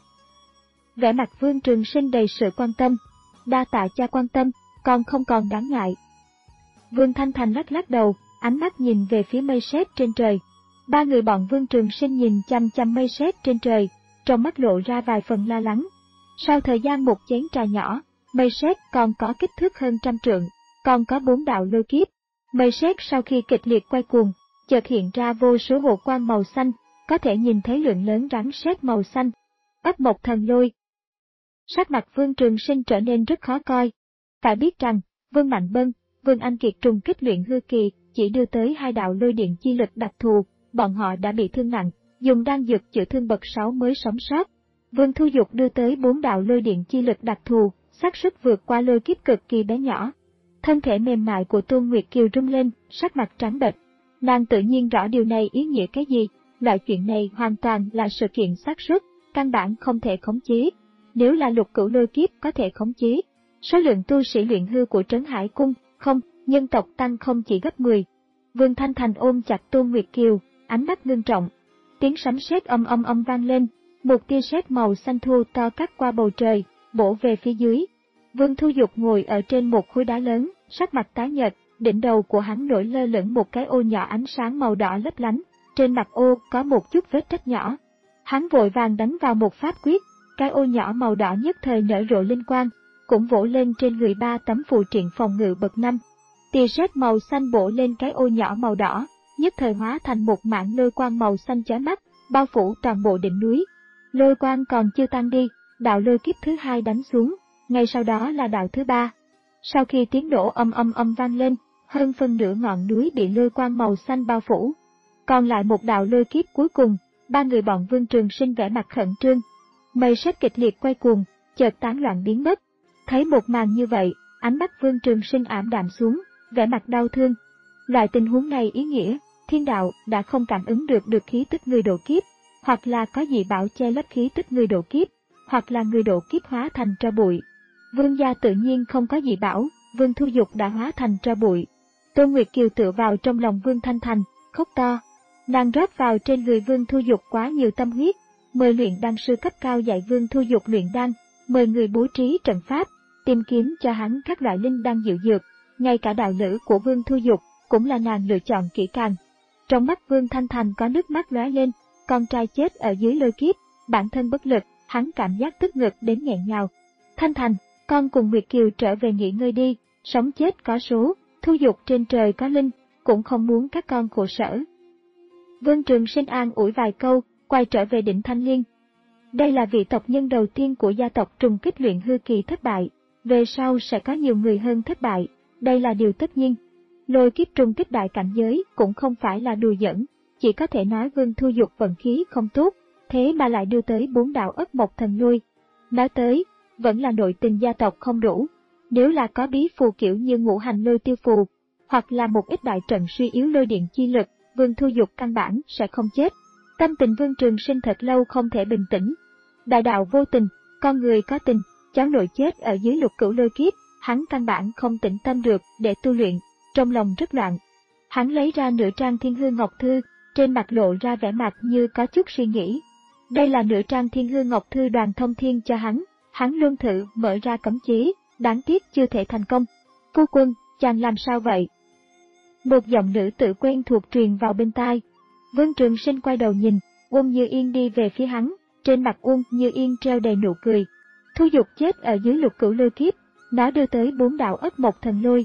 Vẻ mặt Vương Trường Sinh đầy sự quan tâm. Đa tạ cha quan tâm, còn không còn đáng ngại. Vương Thanh Thành lắc lắc đầu, ánh mắt nhìn về phía mây sét trên trời. Ba người bọn Vương Trường Sinh nhìn chăm chăm mây sét trên trời, trong mắt lộ ra vài phần lo lắng. Sau thời gian một chén trà nhỏ, mây sét còn có kích thước hơn trăm trượng, còn có bốn đạo lôi kiếp. Mây sét sau khi kịch liệt quay cuồng, chợt hiện ra vô số hồ quang màu xanh, có thể nhìn thấy lượng lớn rắn sét màu xanh. Ấp Mộc Thần Lôi. Sắc mặt Vương Trường Sinh trở nên rất khó coi. Phải biết rằng, Vương Mạnh Bân, Vương Anh Kiệt trùng kích luyện hư kỳ chỉ đưa tới hai đạo lôi điện chi lực đặc thù, bọn họ đã bị thương nặng, dùng đan dược chữa thương bậc sáu mới sống sót. Vương Thu Dục đưa tới bốn đạo lôi điện chi lực đặc thù, xác suất vượt qua lôi kiếp cực kỳ bé nhỏ. Thân thể mềm mại của Tôn Nguyệt Kiều rung lên, sắc mặt trắng bệch. Nàng tự nhiên rõ điều này ý nghĩa cái gì, loại chuyện này hoàn toàn là sự kiện xác suất, căn bản không thể khống chế. Nếu là Lục Cửu lôi kiếp có thể khống chế, số lượng tu sĩ luyện hư của Trấn Hải Cung, không, nhân tộc tăng không chỉ gấp mười. Vương Thanh Thành ôm chặt Tôn Nguyệt Kiều, ánh mắt ngưng trọng. Tiếng sấm sét âm âm âm vang lên, một tia sét màu xanh thu to cắt qua bầu trời, bổ về phía dưới. Vương Thu Dục ngồi ở trên một khối đá lớn, sắc mặt tái nhợt, đỉnh đầu của hắn nổi lơ lửng một cái ô nhỏ ánh sáng màu đỏ lấp lánh, trên mặt ô có một chút vết rách nhỏ. Hắn vội vàng đánh vào một pháp quyết, cái ô nhỏ màu đỏ nhất thời nở rộ linh quang, cũng vỗ lên trên người ba tấm phù triện phòng ngự bậc năm. Tia sét màu xanh bổ lên cái ô nhỏ màu đỏ, nhất thời hóa thành một mảng lôi quang màu xanh chói mắt, bao phủ toàn bộ đỉnh núi. Lôi quang còn chưa tan đi, đạo lôi kiếp thứ hai đánh xuống, ngay sau đó là đạo thứ ba. Sau khi tiếng nổ âm âm âm vang lên, hơn phân nửa ngọn núi bị lôi quang màu xanh bao phủ. Còn lại một đạo lôi kiếp cuối cùng, ba người bọn Vương Trường Sinh vẻ mặt khẩn trương. Mây sét kịch liệt quay cuồng, chợt tán loạn biến mất. Thấy một màn như vậy, ánh mắt Vương Trường Sinh ảm đạm xuống, vẻ mặt đau thương. Loại tình huống này ý nghĩa, thiên đạo đã không cảm ứng được được khí tức người độ kiếp, hoặc là có dị bảo che lấp khí tức người độ kiếp, hoặc là người độ kiếp hóa thành tro bụi. Vương gia tự nhiên không có dị bảo, Vương Thu Dục đã hóa thành tro bụi. Tô Nguyệt Kiều tựa vào trong lòng Vương Thanh Thành, khóc to. Nàng rót vào trên người Vương Thu Dục quá nhiều tâm huyết, mời luyện đan sư cấp cao dạy Vương Thu Dục luyện đan, mời người bố trí trận pháp, tìm kiếm cho hắn các loại linh đan diệu dược, ngay cả đạo lữ của Vương Thu Dục cũng là nàng lựa chọn kỹ càng. Trong mắt Vương Thanh Thành có nước mắt lóe lên, con trai chết ở dưới lôi kiếp, bản thân bất lực, hắn cảm giác tức ngực đến nghẹn ngào. Thanh Thành, con cùng Nguyệt Kiều trở về nghỉ ngơi đi, sống chết có số, Thu Dục trên trời có linh, cũng không muốn các con khổ sở. Vương Trường Sinh an ủi vài câu, quay trở về đỉnh Thanh Liên. Đây là vị tộc nhân đầu tiên của gia tộc trùng kích luyện hư kỳ thất bại, về sau sẽ có nhiều người hơn thất bại, đây là điều tất nhiên. Lôi kiếp trùng kích đại cảnh giới cũng không phải là đùa giỡn, chỉ có thể nói Vương Thu Dục vận khí không tốt, thế mà lại đưa tới bốn đạo ất mộc thần lôi. Nói tới, vẫn là nội tình gia tộc không đủ, nếu là có bí phù kiểu như ngũ hành lôi tiêu phù, hoặc là một ít đại trận suy yếu lôi điện chi lực, Vương Thu Dục căn bản sẽ không chết. Tâm tình Vương Trường Sinh thật lâu không thể bình tĩnh. Đại đạo vô tình, con người có tình, cháu nội chết ở dưới lục cửu lôi kiếp, hắn căn bản không tĩnh tâm được để tu luyện, trong lòng rất loạn. Hắn lấy ra nửa trang Thiên Hư Ngọc Thư, trên mặt lộ ra vẻ mặt như có chút suy nghĩ. Đây là nửa trang Thiên Hư Ngọc Thư Đoàn Thông Thiên cho hắn, hắn luôn thử mở ra cấm chế, đáng tiếc chưa thể thành công. Phu quân, chàng làm sao vậy? Một giọng nữ tự quen thuộc truyền vào bên tai. Vương Trường Sinh quay đầu nhìn, Uông Như Yên đi về phía hắn, trên mặt Uông Như Yên treo đầy nụ cười. Thu Dục chết ở dưới lục cửu lôi kiếp, nó đưa tới bốn đạo ất mộc thần lôi.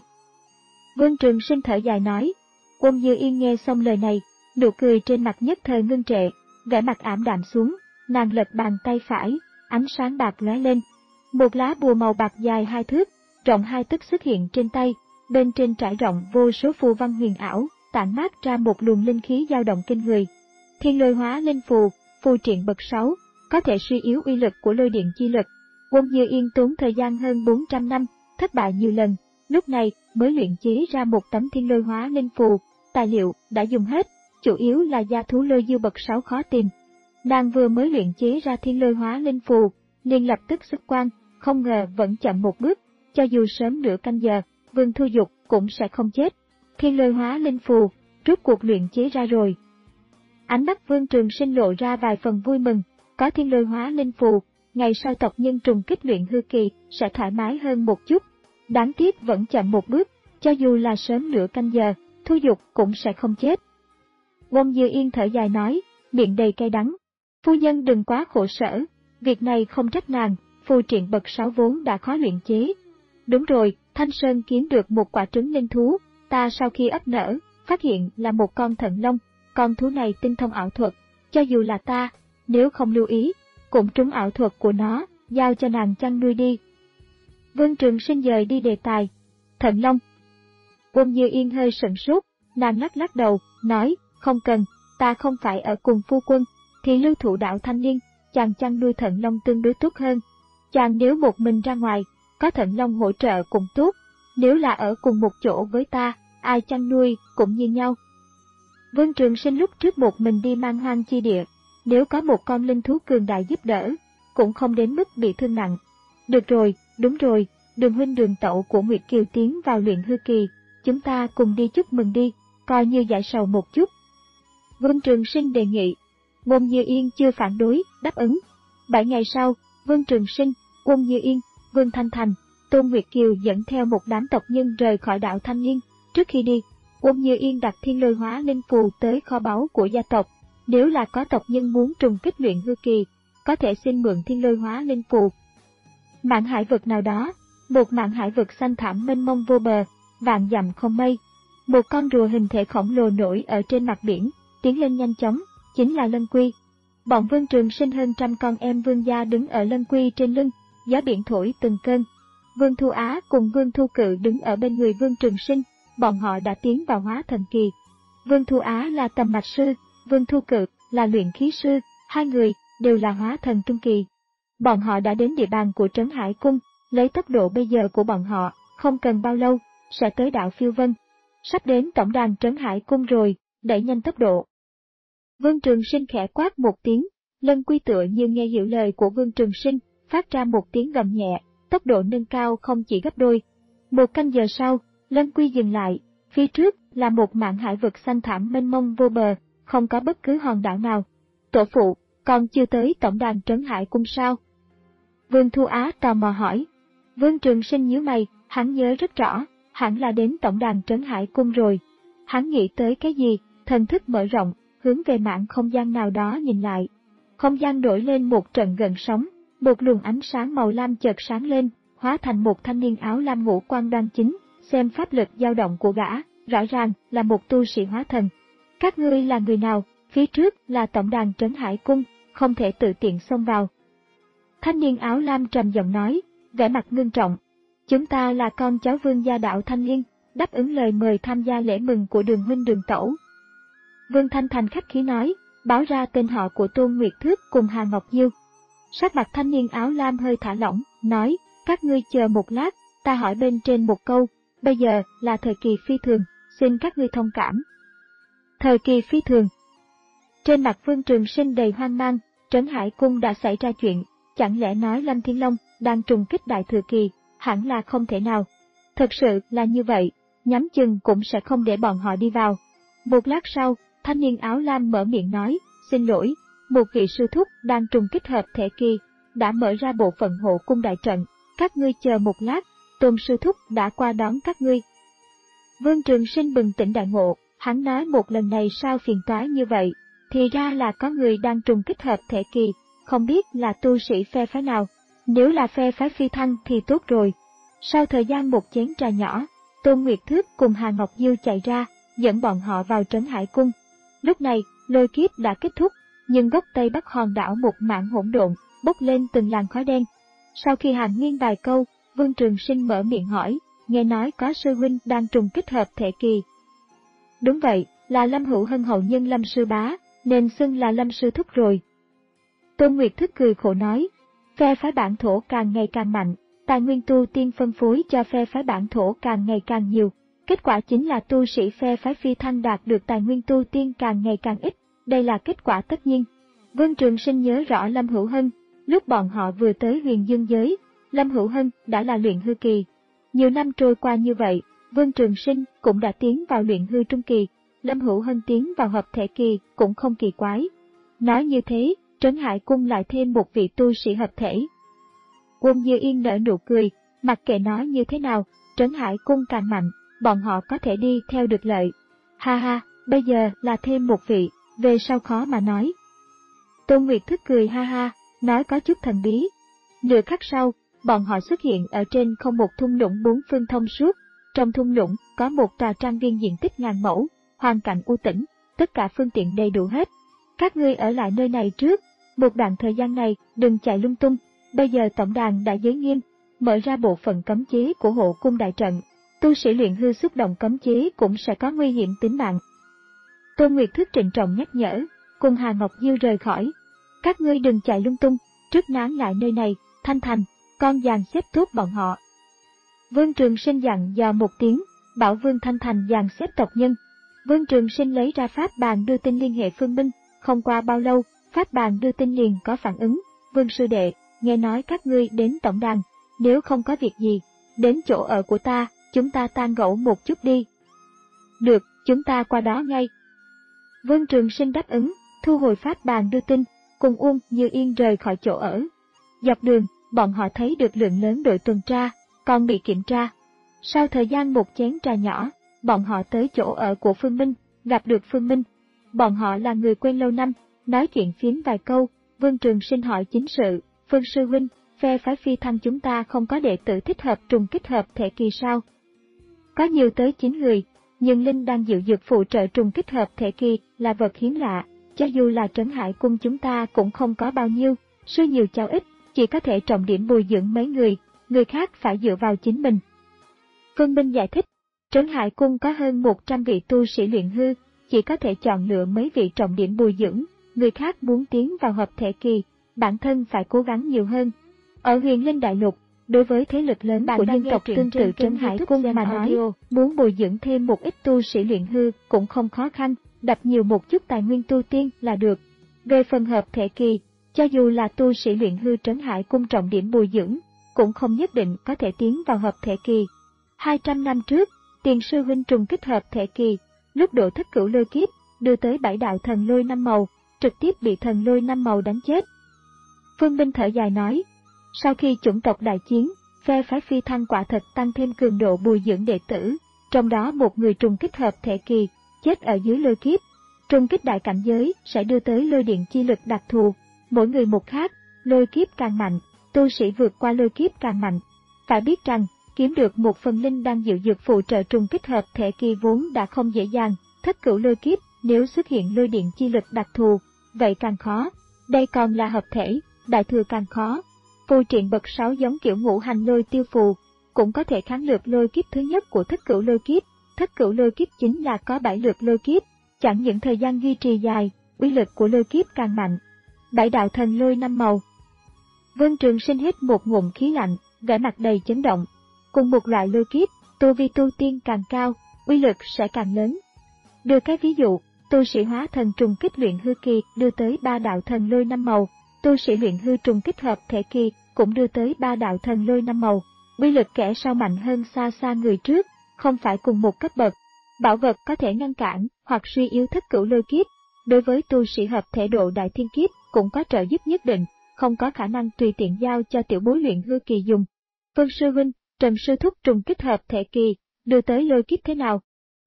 Vương Trường Sinh thở dài nói. Uông Như Yên nghe xong lời này, nụ cười trên mặt nhất thời ngưng trệ, vẻ mặt ảm đạm xuống, nàng lật bàn tay phải, ánh sáng bạc lóe lên. Một lá bùa màu bạc dài hai thước, rộng hai tấc xuất hiện trên tay, bên trên trải rộng vô số phù văn huyền ảo, tản mát ra một luồng linh khí dao động kinh người. Thiên lôi hóa linh phù, phù triện bậc sáu, có thể suy yếu uy lực của lôi điện chi lực. Uông Như Yên tốn thời gian hơn bốn trăm năm, thất bại nhiều lần, lúc này mới luyện chế ra một tấm thiên lôi hóa linh phù, tài liệu đã dùng hết, chủ yếu là gia thú lôi dư bậc sáu khó tìm. Nàng vừa mới luyện chế ra thiên lôi hóa linh phù, liền lập tức xuất quan, không ngờ vẫn chậm một bước, cho dù sớm nửa canh giờ, Vương Thu Dục cũng sẽ không chết. Thiên lôi hóa linh phù, rốt cuộc luyện chế ra rồi. Ánh mắt Vương Trường Sinh lộ ra vài phần vui mừng, có thiên lôi hóa linh phù, ngày sau tộc nhân trùng kích luyện hư kỳ sẽ thoải mái hơn một chút. Đáng tiếc vẫn chậm một bước, cho dù là sớm nửa canh giờ, Thu Dục cũng sẽ không chết. Uông Như Yên thở dài nói, miệng đầy cay đắng. Phu nhân đừng quá khổ sở, việc này không trách nàng, phù triện bậc sáu vốn đã khó luyện chế. Đúng rồi, Thanh Sơn kiếm được một quả trứng linh thú, ta sau khi ấp nở, phát hiện là một con thận long, con thú này tinh thông ảo thuật, cho dù là ta, nếu không lưu ý, cũng trúng ảo thuật của nó, giao cho nàng chăn nuôi đi. Vương Trường Sinh dời đi đề tài. Thận long. Uông Như Yên hơi sửng sốt, nàng lắc lắc đầu, nói, không cần, ta không phải ở cùng phu quân, thì lưu thủ đạo thanh niên, chàng chăn nuôi thận long tương đối tốt hơn. Chàng nếu một mình ra ngoài, có thận long hỗ trợ cũng tốt, nếu là ở cùng một chỗ với ta, ai chăn nuôi cũng như nhau. Vương Trường Sinh lúc trước một mình đi man hoang chi địa, nếu có một con linh thú cường đại giúp đỡ, cũng không đến mức bị thương nặng. Được rồi, đúng rồi, Đường huynh Đường tẩu của Nguyệt Kiều tiến vào luyện hư kỳ, chúng ta cùng đi chúc mừng đi, coi như giải sầu một chút. Vương Trường Sinh đề nghị. Uông Như Yên chưa phản đối, đáp ứng. Bảy ngày sau, Vương Trường Sinh, Uông Như Yên, Vương Thanh Thành, Tôn Nguyệt Kiều dẫn theo một đám tộc nhân rời khỏi đảo Thanh Liên. Trước khi đi, Uông Như Yên đặt thiên lôi hóa linh phù tới kho báu của gia tộc. Nếu là có tộc nhân muốn trùng kích luyện hư kỳ, có thể xin mượn thiên lôi hóa linh phù. Mạn hải vực nào đó, một mạn hải vực xanh thẳm mênh mông vô bờ, vạn dặm không mây. Một con rùa hình thể khổng lồ nổi ở trên mặt biển, tiến lên nhanh chóng, chính là Lân Quy. Bọn Vương Trường Sinh hơn trăm con em vương gia đứng ở Lân Quy trên lưng, gió biển thổi từng cơn. Vương Thu Á cùng Vương Thu Cự đứng ở bên người Vương Trường Sinh, bọn họ đã tiến vào hóa thần kỳ. Vương Thu Á là tầm mạch sư, Vương Thu Cự là luyện khí sư, hai người đều là hóa thần trung kỳ. Bọn họ đã đến địa bàn của Trấn Hải Cung, lấy tốc độ bây giờ của bọn họ, không cần bao lâu, sẽ tới đảo Phiêu Vân. Sắp đến tổng đàn Trấn Hải Cung rồi, đẩy nhanh tốc độ. Vương Trường Sinh khẽ quát một tiếng, Lân Quy tựa như nghe hiểu lời của Vương Trường Sinh, phát ra một tiếng gầm nhẹ, tốc độ nâng cao không chỉ gấp đôi. Một canh giờ sau, Lân Quy dừng lại, phía trước là một mảng hải vực xanh thẳm mênh mông vô bờ, không có bất cứ hòn đảo nào. Tổ phụ, còn chưa tới tổng đàn Trấn Hải Cung sao? Vương Thu Á tò mò hỏi. Vương Trường Sinh nhíu mày, hắn nhớ rất rõ, hẳn là đến tổng đàn Trấn Hải Cung rồi. Hắn nghĩ tới cái gì, thần thức mở rộng, hướng về mảng không gian nào đó nhìn lại. Không gian nổi lên một trận gợn sóng, một luồng ánh sáng màu lam chợt sáng lên, hóa thành một thanh niên áo lam ngũ quan đoan chính, xem pháp lực dao động của gã, rõ ràng là một tu sĩ hóa thần. Các ngươi là người nào? Phía trước là tổng đàn Trấn Hải Cung, không thể tự tiện xông vào. Thanh niên áo lam trầm giọng nói, vẻ mặt ngưng trọng. Chúng ta là con cháu Vương gia đạo Thanh Liên, đáp ứng lời mời tham gia lễ mừng của Đường huynh Đường tẩu. Vương Thanh Thành khách khí nói, báo ra tên họ của Tôn Nguyệt Thước cùng Hà Ngọc Diêu. Sắc mặt thanh niên áo lam hơi thả lỏng, nói, các ngươi chờ một lát, ta hỏi bên trên một câu, bây giờ là thời kỳ phi thường, xin các ngươi thông cảm. Thời kỳ phi thường. Trên mặt Vương Trường Sinh đầy hoang mang, Trấn Hải Cung đã xảy ra chuyện, chẳng lẽ nói Lâm Thiên Long đang trùng kích đại thừa kỳ, hẳn là không thể nào. Thật sự là như vậy, nhắm chừng cũng sẽ không để bọn họ đi vào. Một lát sau, thanh niên áo lam mở miệng nói, xin lỗi, một vị sư thúc đang trùng kích hợp thể kỳ, đã mở ra bộ phận hộ cung đại trận, các ngươi chờ một lát, Tôn sư thúc đã qua đón các ngươi. Vương Trường Sinh bừng tỉnh đại ngộ, hắn nói một lần này sao phiền toái như vậy, thì ra là có người đang trùng kích hợp thể kỳ, không biết là tu sĩ phe phái nào, nếu là phe phái Phi Thăng thì tốt rồi. Sau thời gian một chén trà nhỏ, Tôn Nguyệt Thước cùng Hà Ngọc Diêu chạy ra, dẫn bọn họ vào Trấn Hải Cung. Lúc này, lôi kiếp đã kết thúc, nhưng góc tây bắc hòn đảo một mảng hỗn độn, bốc lên từng làn khói đen. Sau khi hàn huyên vài câu, Vương Trường Sinh mở miệng hỏi, nghe nói có sư huynh đang trùng kích hợp thể kỳ. Đúng vậy, là Lâm Hữu Hân hậu nhân Lâm sư bá, nên xưng là Lâm sư thúc rồi. Tôn Nguyệt Thức cười khổ nói, phe phái bản thổ càng ngày càng mạnh, tài nguyên tu tiên phân phối cho phe phái bản thổ càng ngày càng nhiều, kết quả chính là tu sĩ phe phái Phi Thăng đạt được tài nguyên tu tiên càng ngày càng ít, đây là kết quả tất nhiên. Vương Trường Sinh nhớ rõ Lâm Hữu Hân, lúc bọn họ vừa tới Huyền Dương giới, Lâm Hữu Hân đã là luyện hư kỳ. Nhiều năm trôi qua như vậy, Vương Trường Sinh cũng đã tiến vào luyện hư trung kỳ, Lâm Hữu Hân tiến vào hợp thể kỳ cũng không kỳ quái. Nói như thế, Trấn Hải Cung lại thêm một vị tu sĩ hợp thể. Quân Dư Yên nở nụ cười, mặc kệ nói như thế nào, Trấn Hải Cung càng mạnh, bọn họ có thể đi theo được lợi. Ha ha, bây giờ là thêm một vị, về sau khó mà nói. Tôn Nguyệt Thức cười ha ha, nói có chút thần bí. Nửa khắc sau, bọn họ xuất hiện ở trên không một thung lũng bốn phương thông suốt. Trong thung lũng có một tòa trang viên diện tích ngàn mẫu, hoàn cảnh u tĩnh, tất cả phương tiện đầy đủ hết. Các ngươi ở lại nơi này trước, một đoạn thời gian này đừng chạy lung tung. Bây giờ tổng đàn đã giới nghiêm, mở ra bộ phận cấm chế của hộ cung đại trận. Tu sĩ luyện hư xúc động cấm chế cũng sẽ có nguy hiểm tính mạng. Tôn Nguyệt Thức trịnh trọng nhắc nhở, cùng Hà Ngọc Diêu rời khỏi. Các ngươi đừng chạy lung tung, trước nán lại nơi này, Thanh Thành, con dàn xếp tốt bọn họ. Vương Trường Sinh dặn dò một tiếng, bảo Vương Thanh Thành dàn xếp tộc nhân. Vương Trường Sinh lấy ra pháp bàn đưa tin liên hệ Phương Minh, không qua bao lâu, pháp bàn đưa tin liền có phản ứng. Vương sư đệ, nghe nói các ngươi đến tổng đàn, nếu không có việc gì, đến chỗ ở của ta, chúng ta tan gẫu một chút đi. Được, chúng ta qua đó ngay. Vương Trường Sinh đáp ứng, thu hồi pháp bàn đưa tin, cùng Uông Như Yên rời khỏi chỗ ở. Dọc đường, bọn họ thấy được lượng lớn đội tuần tra, còn bị kiểm tra. Sau thời gian một chén trà nhỏ, bọn họ tới chỗ ở của Phương Minh, gặp được Phương Minh. Bọn họ là người quen lâu năm, nói chuyện phiếm vài câu, Vương Trường Sinh hỏi chính sự, Phương sư huynh, phe phái Phi Thăng chúng ta không có đệ tử thích hợp trùng kích hợp thể kỳ sao? Có nhiều tới chín người, nhưng Linh đang dự dược phụ trợ trùng kích hợp thể kỳ là vật hiếm lạ, cho dù là Trấn Hải Cung chúng ta cũng không có bao nhiêu, sư nhiều cháu ít, chỉ có thể trọng điểm bồi dưỡng mấy người, người khác phải dựa vào chính mình. Phương Minh giải thích, Trấn Hải Cung có hơn một trăm vị tu sĩ luyện hư, chỉ có thể chọn lựa mấy vị trọng điểm bồi dưỡng, người khác muốn tiến vào hợp thể kỳ, bản thân phải cố gắng nhiều hơn. Ở Huyền Linh Đại Lục, đối với thế lực lớn của dân tộc tương tự Trấn Hải Cung mà nói, muốn bồi dưỡng thêm một ít tu sĩ luyện hư cũng không khó khăn, đập nhiều một chút tài nguyên tu tiên là được. Về phần hợp thể kỳ, cho dù là tu sĩ luyện hư Trấn Hải Cung trọng điểm bồi dưỡng, cũng không nhất định có thể tiến vào hợp thể kỳ. hai trăm năm trước, Tiền sư huynh trùng kích hợp thể kỳ, lúc độ thất cửu lôi kiếp, đưa tới bảy đạo thần lôi năm màu, trực tiếp bị thần lôi năm màu đánh chết. Phương Minh thở dài nói, sau khi chủng tộc đại chiến, phe phái phi thăng quả thật tăng thêm cường độ bồi dưỡng đệ tử, trong đó một người trùng kích hợp thể kỳ, chết ở dưới lôi kiếp. Trùng kích đại cảnh giới sẽ đưa tới lôi điện chi lực đặc thù, mỗi người một khác, lôi kiếp càng mạnh, tu sĩ vượt qua lôi kiếp càng mạnh. Phải biết rằng, kiếm được một phần linh đan diệu dược phụ trợ trùng kích hợp thể kỳ vốn đã không dễ dàng, thất cửu lôi kiếp, nếu xuất hiện lôi điện chi lực đặc thù, vậy càng khó. Đây còn là hợp thể, đại thừa càng khó. Phù triện bậc sáu giống kiểu ngũ hành lôi tiêu phù, cũng có thể kháng lược lôi kiếp thứ nhất của thất cửu lôi kiếp. Thất cửu lôi kiếp chính là có bảy lượt lôi kiếp, chẳng những thời gian duy trì dài, uy lực của lôi kiếp càng mạnh. Bảy đạo thần lôi năm màu. Vân Trường Sinh hít một ngụm khí lạnh, vẻ mặt đầy chấn động. Cùng một loại lôi kiếp, tu vi tu tiên càng cao, uy lực sẽ càng lớn. Đưa cái ví dụ, tu sĩ hóa thần trùng kích luyện hư kỳ đưa tới ba đạo thần lôi năm màu, tu sĩ luyện hư trùng kích hợp thể kỳ cũng đưa tới ba đạo thần lôi năm màu. Uy lực kẻ sau mạnh hơn xa xa người trước, không phải cùng một cấp bậc. Bảo vật có thể ngăn cản hoặc suy yếu thất cửu lôi kiếp, đối với tu sĩ hợp thể độ đại thiên kiếp cũng có trợ giúp nhất định, không có khả năng tùy tiện giao cho tiểu bối luyện hư kỳ dùng. Vân sư huynh, Trần sư thúc trùng kích hợp thể kỳ, đưa tới lôi kiếp thế nào?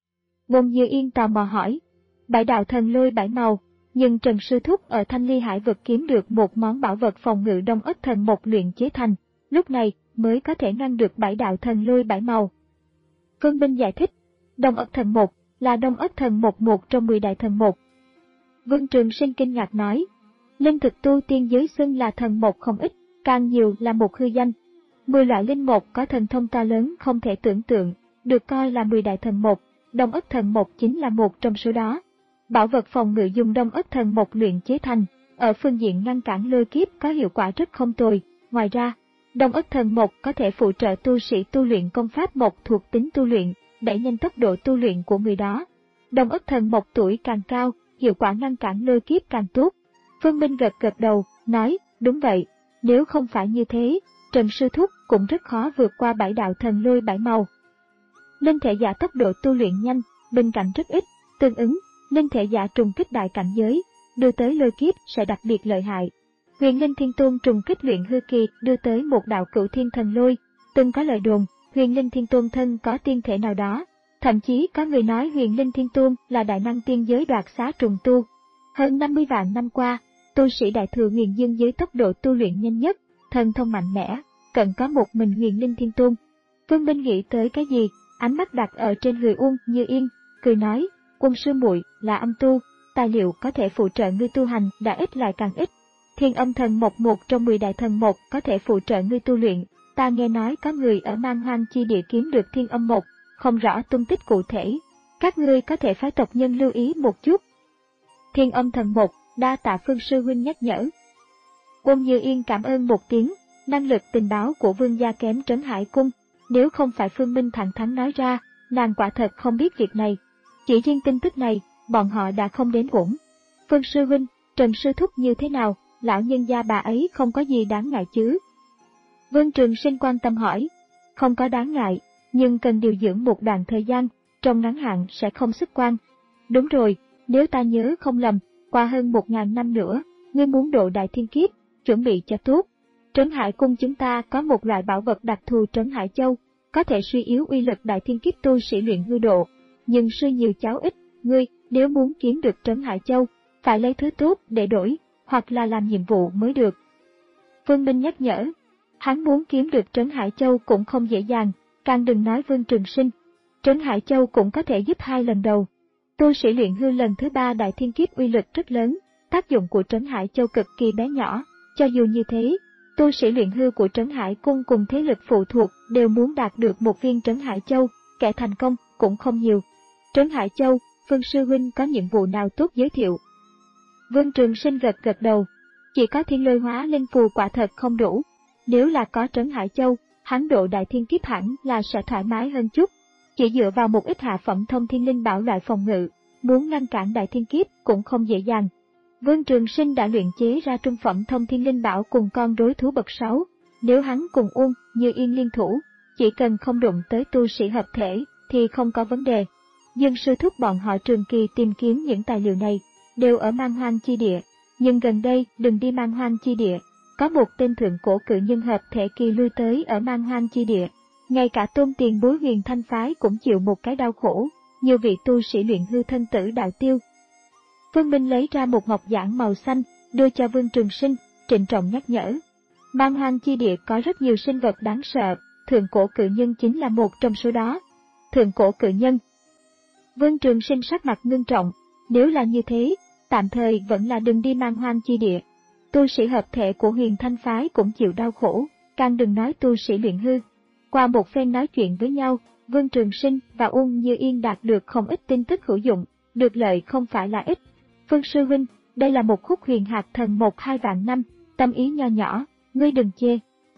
Ngôn Như Yên tò mò hỏi. Bảy đạo thần lôi bảy màu, nhưng Trần sư thúc ở Thanh Ly Hải vực kiếm được một món bảo vật phòng ngự Đông Ất Thần Mộc luyện chế thành, lúc này mới có thể ngăn được bảy đạo thần lôi bảy màu. Phương Minh giải thích, Đông Ất Thần Mộc là Đông Ất Thần Mộc một trong mười đại thần mộc. Vương Trường Sinh kinh ngạc nói, linh thực tu tiên giới xưng là thần mộc không ít, càng nhiều là một hư danh. Mười loại linh mộc có thần thông to lớn không thể tưởng tượng, được coi là mười đại thần mộc, Đông Ất Thần Mộc chính là một trong số đó. Bảo vật phòng ngự dùng Đông Ất Thần Mộc luyện chế thành, ở phương diện ngăn cản lôi kiếp có hiệu quả rất không tồi. Ngoài ra, Đông Ất Thần Mộc có thể phụ trợ tu sĩ tu luyện công pháp mộc thuộc tính tu luyện, đẩy nhanh tốc độ tu luyện của người đó. Đông Ất Thần Mộc tuổi càng cao, hiệu quả ngăn cản lôi kiếp càng tốt. Phương Minh gật gật đầu, nói, đúng vậy, nếu không phải như thế, Trần sư thúc cũng rất khó vượt qua bảy đạo thần lôi bảy màu. Linh thể giả tốc độ tu luyện nhanh, bên cạnh rất ít, tương ứng, linh thể giả trùng kích đại cảnh giới, đưa tới lôi kiếp sẽ đặc biệt lợi hại. Huyền Linh Thiên Tôn trùng kích luyện hư kỳ đưa tới một đạo cửu thiên thần lôi, từng có lời đồn, Huyền Linh Thiên Tôn thân có tiên thể nào đó, thậm chí có người nói Huyền Linh Thiên Tôn là đại năng tiên giới đoạt xá trùng tu. Hơn năm mươi vạn năm qua, tu sĩ đại thừa Huyền Dương giới tốc độ tu luyện nhanh nhất, thần thông mạnh mẽ, cần có một mình Huyền Linh Thiên Tôn. Vương Minh nghĩ tới cái gì, ánh mắt đặt ở trên người Uông Như Yên, cười nói, Quân sư muội là âm tu, tài liệu có thể phụ trợ ngươi tu hành đã ít lại càng ít. Thiên Âm Thần Mộc một trong mười đại thần mộc có thể phụ trợ ngươi tu luyện, ta nghe nói có người ở Man Hoang chi địa kiếm được Thiên Âm Mộc, không rõ tung tích cụ thể, các ngươi có thể phái tộc nhân lưu ý một chút. Thiên Âm Thần Mộc, đa tạ Phương sư huynh nhắc nhở. Quân Như Yên cảm ơn một tiếng, năng lực tình báo của vương gia kém Trấn Hải Cung, nếu không phải Phương Minh thẳng thắn nói ra, nàng quả thật không biết việc này. Chỉ riêng tin tức này, bọn họ đã không đến uổng. Phương sư huynh, Trần sư thúc như thế nào, lão nhân gia bà ấy không có gì đáng ngại chứ? Vương Trường Sinh quan tâm hỏi, không có đáng ngại, nhưng cần điều dưỡng một đoạn thời gian, trong ngắn hạn sẽ không xuất quan. Đúng rồi, nếu ta nhớ không lầm, qua hơn một ngàn năm nữa, ngươi muốn độ đại thiên kiếp, chuẩn bị cho tốt. Trấn Hải Cung chúng ta có một loại bảo vật đặc thù Trấn Hải Châu, có thể suy yếu uy lực đại thiên kiếp tu sĩ luyện hư độ, nhưng sư nhiều cháu ít, ngươi nếu muốn kiếm được Trấn Hải Châu, phải lấy thứ tốt để đổi, hoặc là làm nhiệm vụ mới được. Vương Minh nhắc nhở, hắn muốn kiếm được Trấn Hải Châu cũng không dễ dàng, càng đừng nói Vương Trường Sinh. Trấn Hải Châu cũng có thể giúp hai lần đầu. Tu sĩ luyện hư lần thứ ba đại thiên kiếp uy lực rất lớn, tác dụng của Trấn Hải Châu cực kỳ bé nhỏ, cho dù như thế, tu sĩ luyện hư của Trấn Hải Cung cùng thế lực phụ thuộc đều muốn đạt được một viên Trấn Hải Châu, kẻ thành công cũng không nhiều. Trấn Hải Châu, Phương sư huynh có nhiệm vụ nào tốt giới thiệu? Vương Trường Sinh gật gật đầu. Chỉ có thiên lôi hóa linh phù quả thật không đủ. Nếu là có Trấn Hải Châu, hắn độ đại thiên kiếp hẳn là sẽ thoải mái hơn chút. Chỉ dựa vào một ít hạ phẩm thông thiên linh bảo loại phòng ngự, muốn ngăn cản đại thiên kiếp cũng không dễ dàng. Vương Trường Sinh đã luyện chế ra trung phẩm thông thiên linh bảo cùng con đối thú bậc sáu. Nếu hắn cùng Uông Như Yên liên thủ, chỉ cần không đụng tới tu sĩ hợp thể thì không có vấn đề. Dương sư thúc bọn họ trường kỳ tìm kiếm những tài liệu này, đều ở Man Hoang chi địa. Nhưng gần đây đừng đi Man Hoang chi địa, có một tên thượng cổ cự nhân hợp thể kỳ lui tới ở Man Hoang chi địa. Ngay cả tôn tiền bối Huyền Thanh phái cũng chịu một cái đau khổ, nhiều vị tu sĩ luyện hư thân tử đạo tiêu. Vương Minh lấy ra một ngọc giản màu xanh, đưa cho Vương Trường Sinh, trịnh trọng nhắc nhở. Man Hoang chi địa có rất nhiều sinh vật đáng sợ, thượng cổ cự nhân chính là một trong số đó. Thượng cổ cự nhân. Vương Trường Sinh sắc mặt ngưng trọng, nếu là như thế, tạm thời vẫn là đừng đi Man Hoang chi địa. Tu sĩ hợp thể của Huyền Thanh phái cũng chịu đau khổ, càng đừng nói tu sĩ luyện hư. Qua một phen nói chuyện với nhau, Vương Trường Sinh và Uông Như Yên đạt được không ít tin tức hữu dụng, được lợi không phải là ít. Vương sư huynh, đây là một khúc huyền hạt thần một hai vạn năm, tâm ý nho nhỏ, ngươi đừng chê.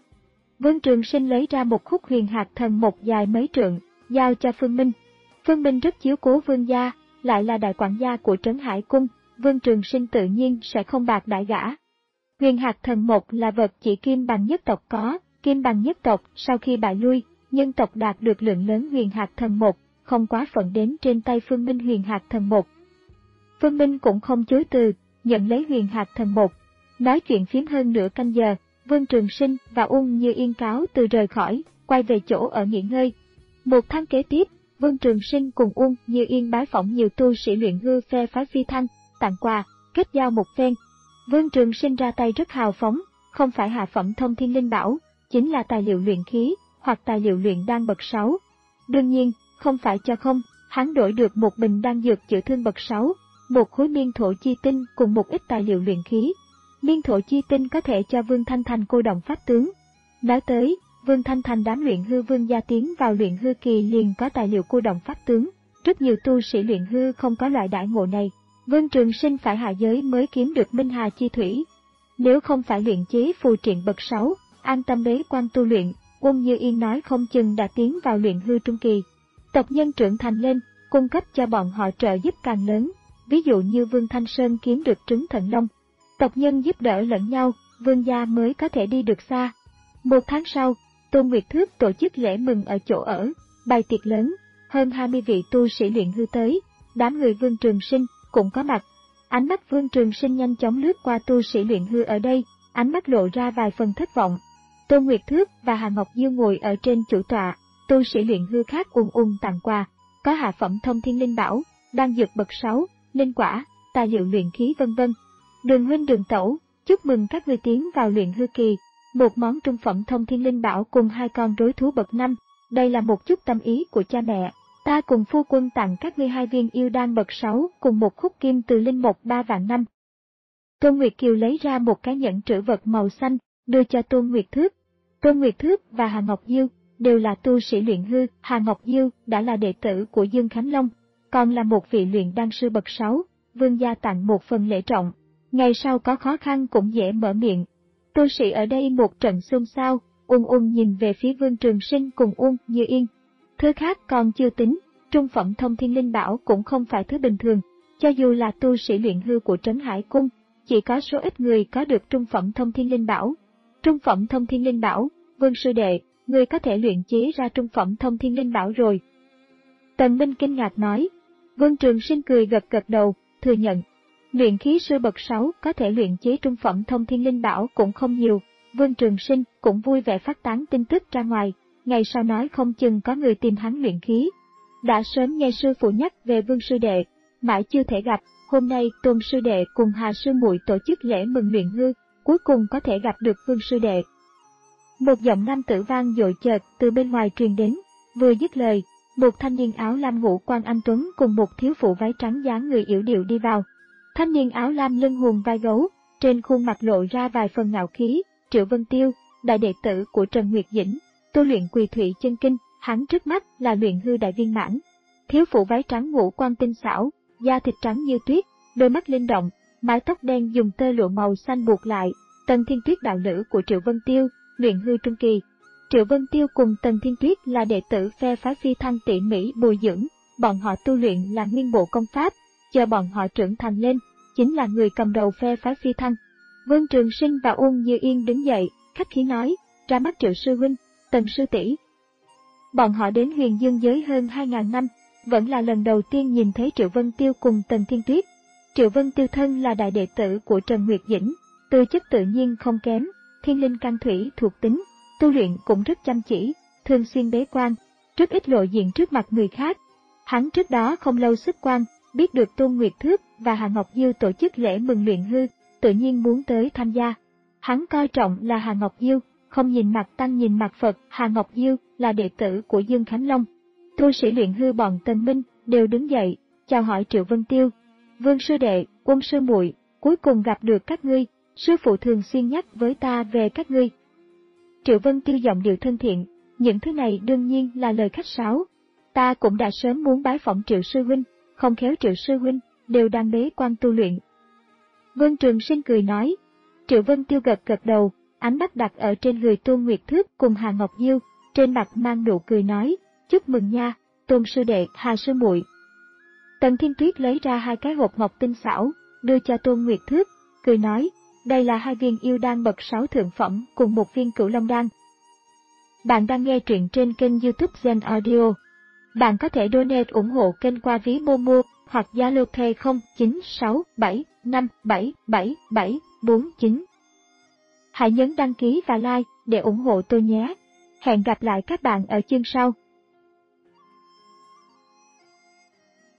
Vương Trường Sinh lấy ra một khúc huyền hạt thần một dài mấy trượng, giao cho Phương Minh. Phương Minh rất chiếu cố Vương gia, lại là đại quản gia của Trấn Hải Cung, Vương Trường Sinh tự nhiên sẽ không bạc đại gã. Huyền hạt thần một là vật chỉ kim bằng nhất tộc có, kim bằng nhất tộc sau khi bại lui, nhân tộc đạt được lượng lớn huyền hạt thần một, không quá phận đến trên tay Phương Minh huyền hạt thần một. Phương Minh cũng không chối từ, nhận lấy huyền hạt thần một. Nói chuyện phiếm hơn nửa canh giờ, Vương Trường Sinh và Uông Như Yên cáo từ rời khỏi, quay về chỗ ở nghỉ ngơi. Một tháng kế tiếp, Vương Trường Sinh cùng Uông Như Yên bái phỏng nhiều tu sĩ luyện hư phe phái Phi Thăng, tặng quà, kết giao một phen. Vương Trường Sinh ra tay rất hào phóng, không phải hạ phẩm thông thiên linh bảo, chính là tài liệu luyện khí, hoặc tài liệu luyện đan bậc sáu. Đương nhiên, không phải cho không, hắn đổi được một bình đan dược chữa thương bậc sáu, một khối miên thổ chi tinh cùng một ít tài liệu luyện khí. Miên thổ chi tinh có thể cho Vương Thanh Thành cô động pháp tướng. Nói tới, Vương Thanh Thành đám luyện hư vương gia tiến vào luyện hư kỳ liền có tài liệu cô động pháp tướng, rất nhiều tu sĩ luyện hư không có loại đãi ngộ này. Vương Trường Sinh phải hạ giới mới kiếm được Minh Hà chi thủy. Nếu không phải luyện chế phù triện bậc sáu, an tâm bế quan tu luyện, Uông Như Yên nói không chừng đã tiến vào luyện hư trung kỳ. Tộc nhân trưởng thành lên, cung cấp cho bọn họ trợ giúp càng lớn, ví dụ như Vương Thanh Sơn kiếm được trứng thần long. Tộc nhân giúp đỡ lẫn nhau, vương gia mới có thể đi được xa. Một tháng sau, Tôn Nguyệt Thước tổ chức lễ mừng ở chỗ ở, bày tiệc lớn, hơn hai mươi vị tu sĩ luyện hư tới, đám người Vương Trường Sinh cũng có mặt. Ánh mắt Vương Trường Sinh nhanh chóng lướt qua tu sĩ luyện hư ở đây, ánh mắt lộ ra vài phần thất vọng. Tôn Nguyệt Thước và Hà Ngọc Diêu ngồi ở trên chủ tọa, tu sĩ luyện hư khác ùn ùn tặng quà, có hạ phẩm thông thiên linh bảo, đan dược bậc sáu, linh quả, tài liệu luyện khí vân vân. Đường huynh Đường tẩu, chúc mừng các ngươi tiến vào luyện hư kỳ, một món trung phẩm thông thiên linh bảo cùng hai con rối thú bậc năm, đây là một chút tâm ý của cha mẹ. Ta cùng phu quân tặng các ngươi hai viên yêu đan bậc sáu cùng một khúc kim từ linh một ba vạn năm. Tôn Nguyệt Kiều lấy ra một cái nhẫn trữ vật màu xanh, đưa cho Tôn Nguyệt Thước. Tôn Nguyệt Thước và Hà Ngọc Diêu đều là tu sĩ luyện hư, Hà Ngọc Diêu đã là đệ tử của Dương Khánh Long, còn là một vị luyện đan sư bậc sáu, vương gia tặng một phần lễ trọng. Ngày sau có khó khăn cũng dễ mở miệng. Tu sĩ ở đây một trận xôn xao, Uông Uông nhìn về phía Vương Trường Sinh cùng Uông Như Yên. Thứ khác còn chưa tính, trung phẩm thông thiên linh bảo cũng không phải thứ bình thường, cho dù là tu sĩ luyện hư của Trấn Hải Cung, chỉ có số ít người có được trung phẩm thông thiên linh bảo. Trung phẩm thông thiên linh bảo, Vương sư đệ, người có thể luyện chế ra trung phẩm thông thiên linh bảo rồi. Tần Minh kinh ngạc nói. Vương Trường Sinh cười gật gật đầu, thừa nhận. Luyện khí sư bậc sáu có thể luyện chế trung phẩm thông thiên linh bảo cũng không nhiều. Vương Trường Sinh cũng vui vẻ phát tán tin tức ra ngoài, ngày sau nói không chừng có người tìm hắn luyện khí. Đã sớm nghe sư phụ nhắc về Vương sư đệ, mãi chưa thể gặp, hôm nay Tôn sư đệ cùng Hà sư muội tổ chức lễ mừng luyện hư, cuối cùng có thể gặp được Vương sư đệ. Một giọng nam tử vang dội chợt từ bên ngoài truyền đến, vừa dứt lời, một thanh niên áo lam ngũ quan anh tuấn cùng một thiếu phụ váy trắng dáng người yểu điệu đi vào. Thanh niên áo lam lưng hùm vai gấu, trên khuôn mặt lộ ra vài phần ngạo khí, Triệu Vân Tiêu, đại đệ tử của Trần Nguyệt Dĩnh, tu luyện Quỳ Thủy chân kinh, hắn trước mắt là luyện hư đại viên mãn. Thiếu phụ váy trắng ngũ quan tinh xảo, da thịt trắng như tuyết, đôi mắt linh động, mái tóc đen dùng tơ lụa màu xanh buộc lại. Tần Thiên Tuyết đạo lữ của Triệu Vân Tiêu, luyện hư trung kỳ. Triệu Vân Tiêu cùng Tần Thiên Tuyết là đệ tử phe phái Phi Thăng tỉ mỉ bồi dưỡng, bọn họ tu luyện là nguyên bộ công pháp, chờ bọn họ trưởng thành lên, chính là người cầm đầu phe phái Phi Thăng. Vương Trường Sinh và Uông Như Yên đứng dậy, khách khí nói, ra mắt Triệu sư huynh, Tần sư tỷ. Bọn họ đến Huyền Dương giới hơn hai ngàn năm, vẫn là lần đầu tiên nhìn thấy Triệu Vân Tiêu cùng Tần Thiên Tuyết. Triệu Vân Tiêu thân là đại đệ tử của Trần Nguyệt Dĩnh, tư chất tự nhiên không kém, thiên linh căn thủy thuộc tính, tu luyện cũng rất chăm chỉ, thường xuyên bế quan, rất ít lộ diện trước mặt người khác. Hắn trước đó không lâu xuất quan, biết được Tôn Nguyệt Thước và Hà Ngọc Diêu tổ chức lễ mừng luyện hư, tự nhiên muốn tới tham gia. Hắn coi trọng là Hà Ngọc Diêu, không nhìn mặt tăng nhìn mặt Phật. Hà Ngọc Diêu là đệ tử của Dương Khánh Long. Tu sĩ luyện hư bọn Tần Minh đều đứng dậy, chào hỏi Triệu Vân Tiêu. Vương sư đệ, Uông sư muội, cuối cùng gặp được các ngươi, sư phụ thường xuyên nhắc với ta về các ngươi. Triệu Vân Tiêu giọng điệu thân thiện, những thứ này đương nhiên là lời khách sáo. Ta cũng đã sớm muốn bái phỏng Triệu sư huynh, không khéo Triệu sư huynh đều đang bế quan tu luyện. Vương Trường Sinh cười nói. Triệu Vân Tiêu gật gật đầu, ánh mắt đặt ở trên người Tôn Nguyệt Thước cùng Hà Ngọc Diêu, trên mặt mang nụ cười nói, chúc mừng nha, Tôn sư đệ, Hà sư muội. Tần Thiên Tuyết lấy ra hai cái hộp ngọc tinh xảo, đưa cho Tôn Nguyệt Thước, cười nói, đây là hai viên yêu đan bậc sáu thượng phẩm cùng một viên cửu long đan. Bạn đang nghe truyện trên kênh YouTube Zen Audio. Bạn có thể donate ủng hộ kênh qua ví Momo hoặc Zalo Pay không chín sáu bảy năm bảy bảy bảy bốn chín. Hãy nhấn đăng ký và like để ủng hộ tôi nhé. Hẹn gặp lại các bạn ở chương sau.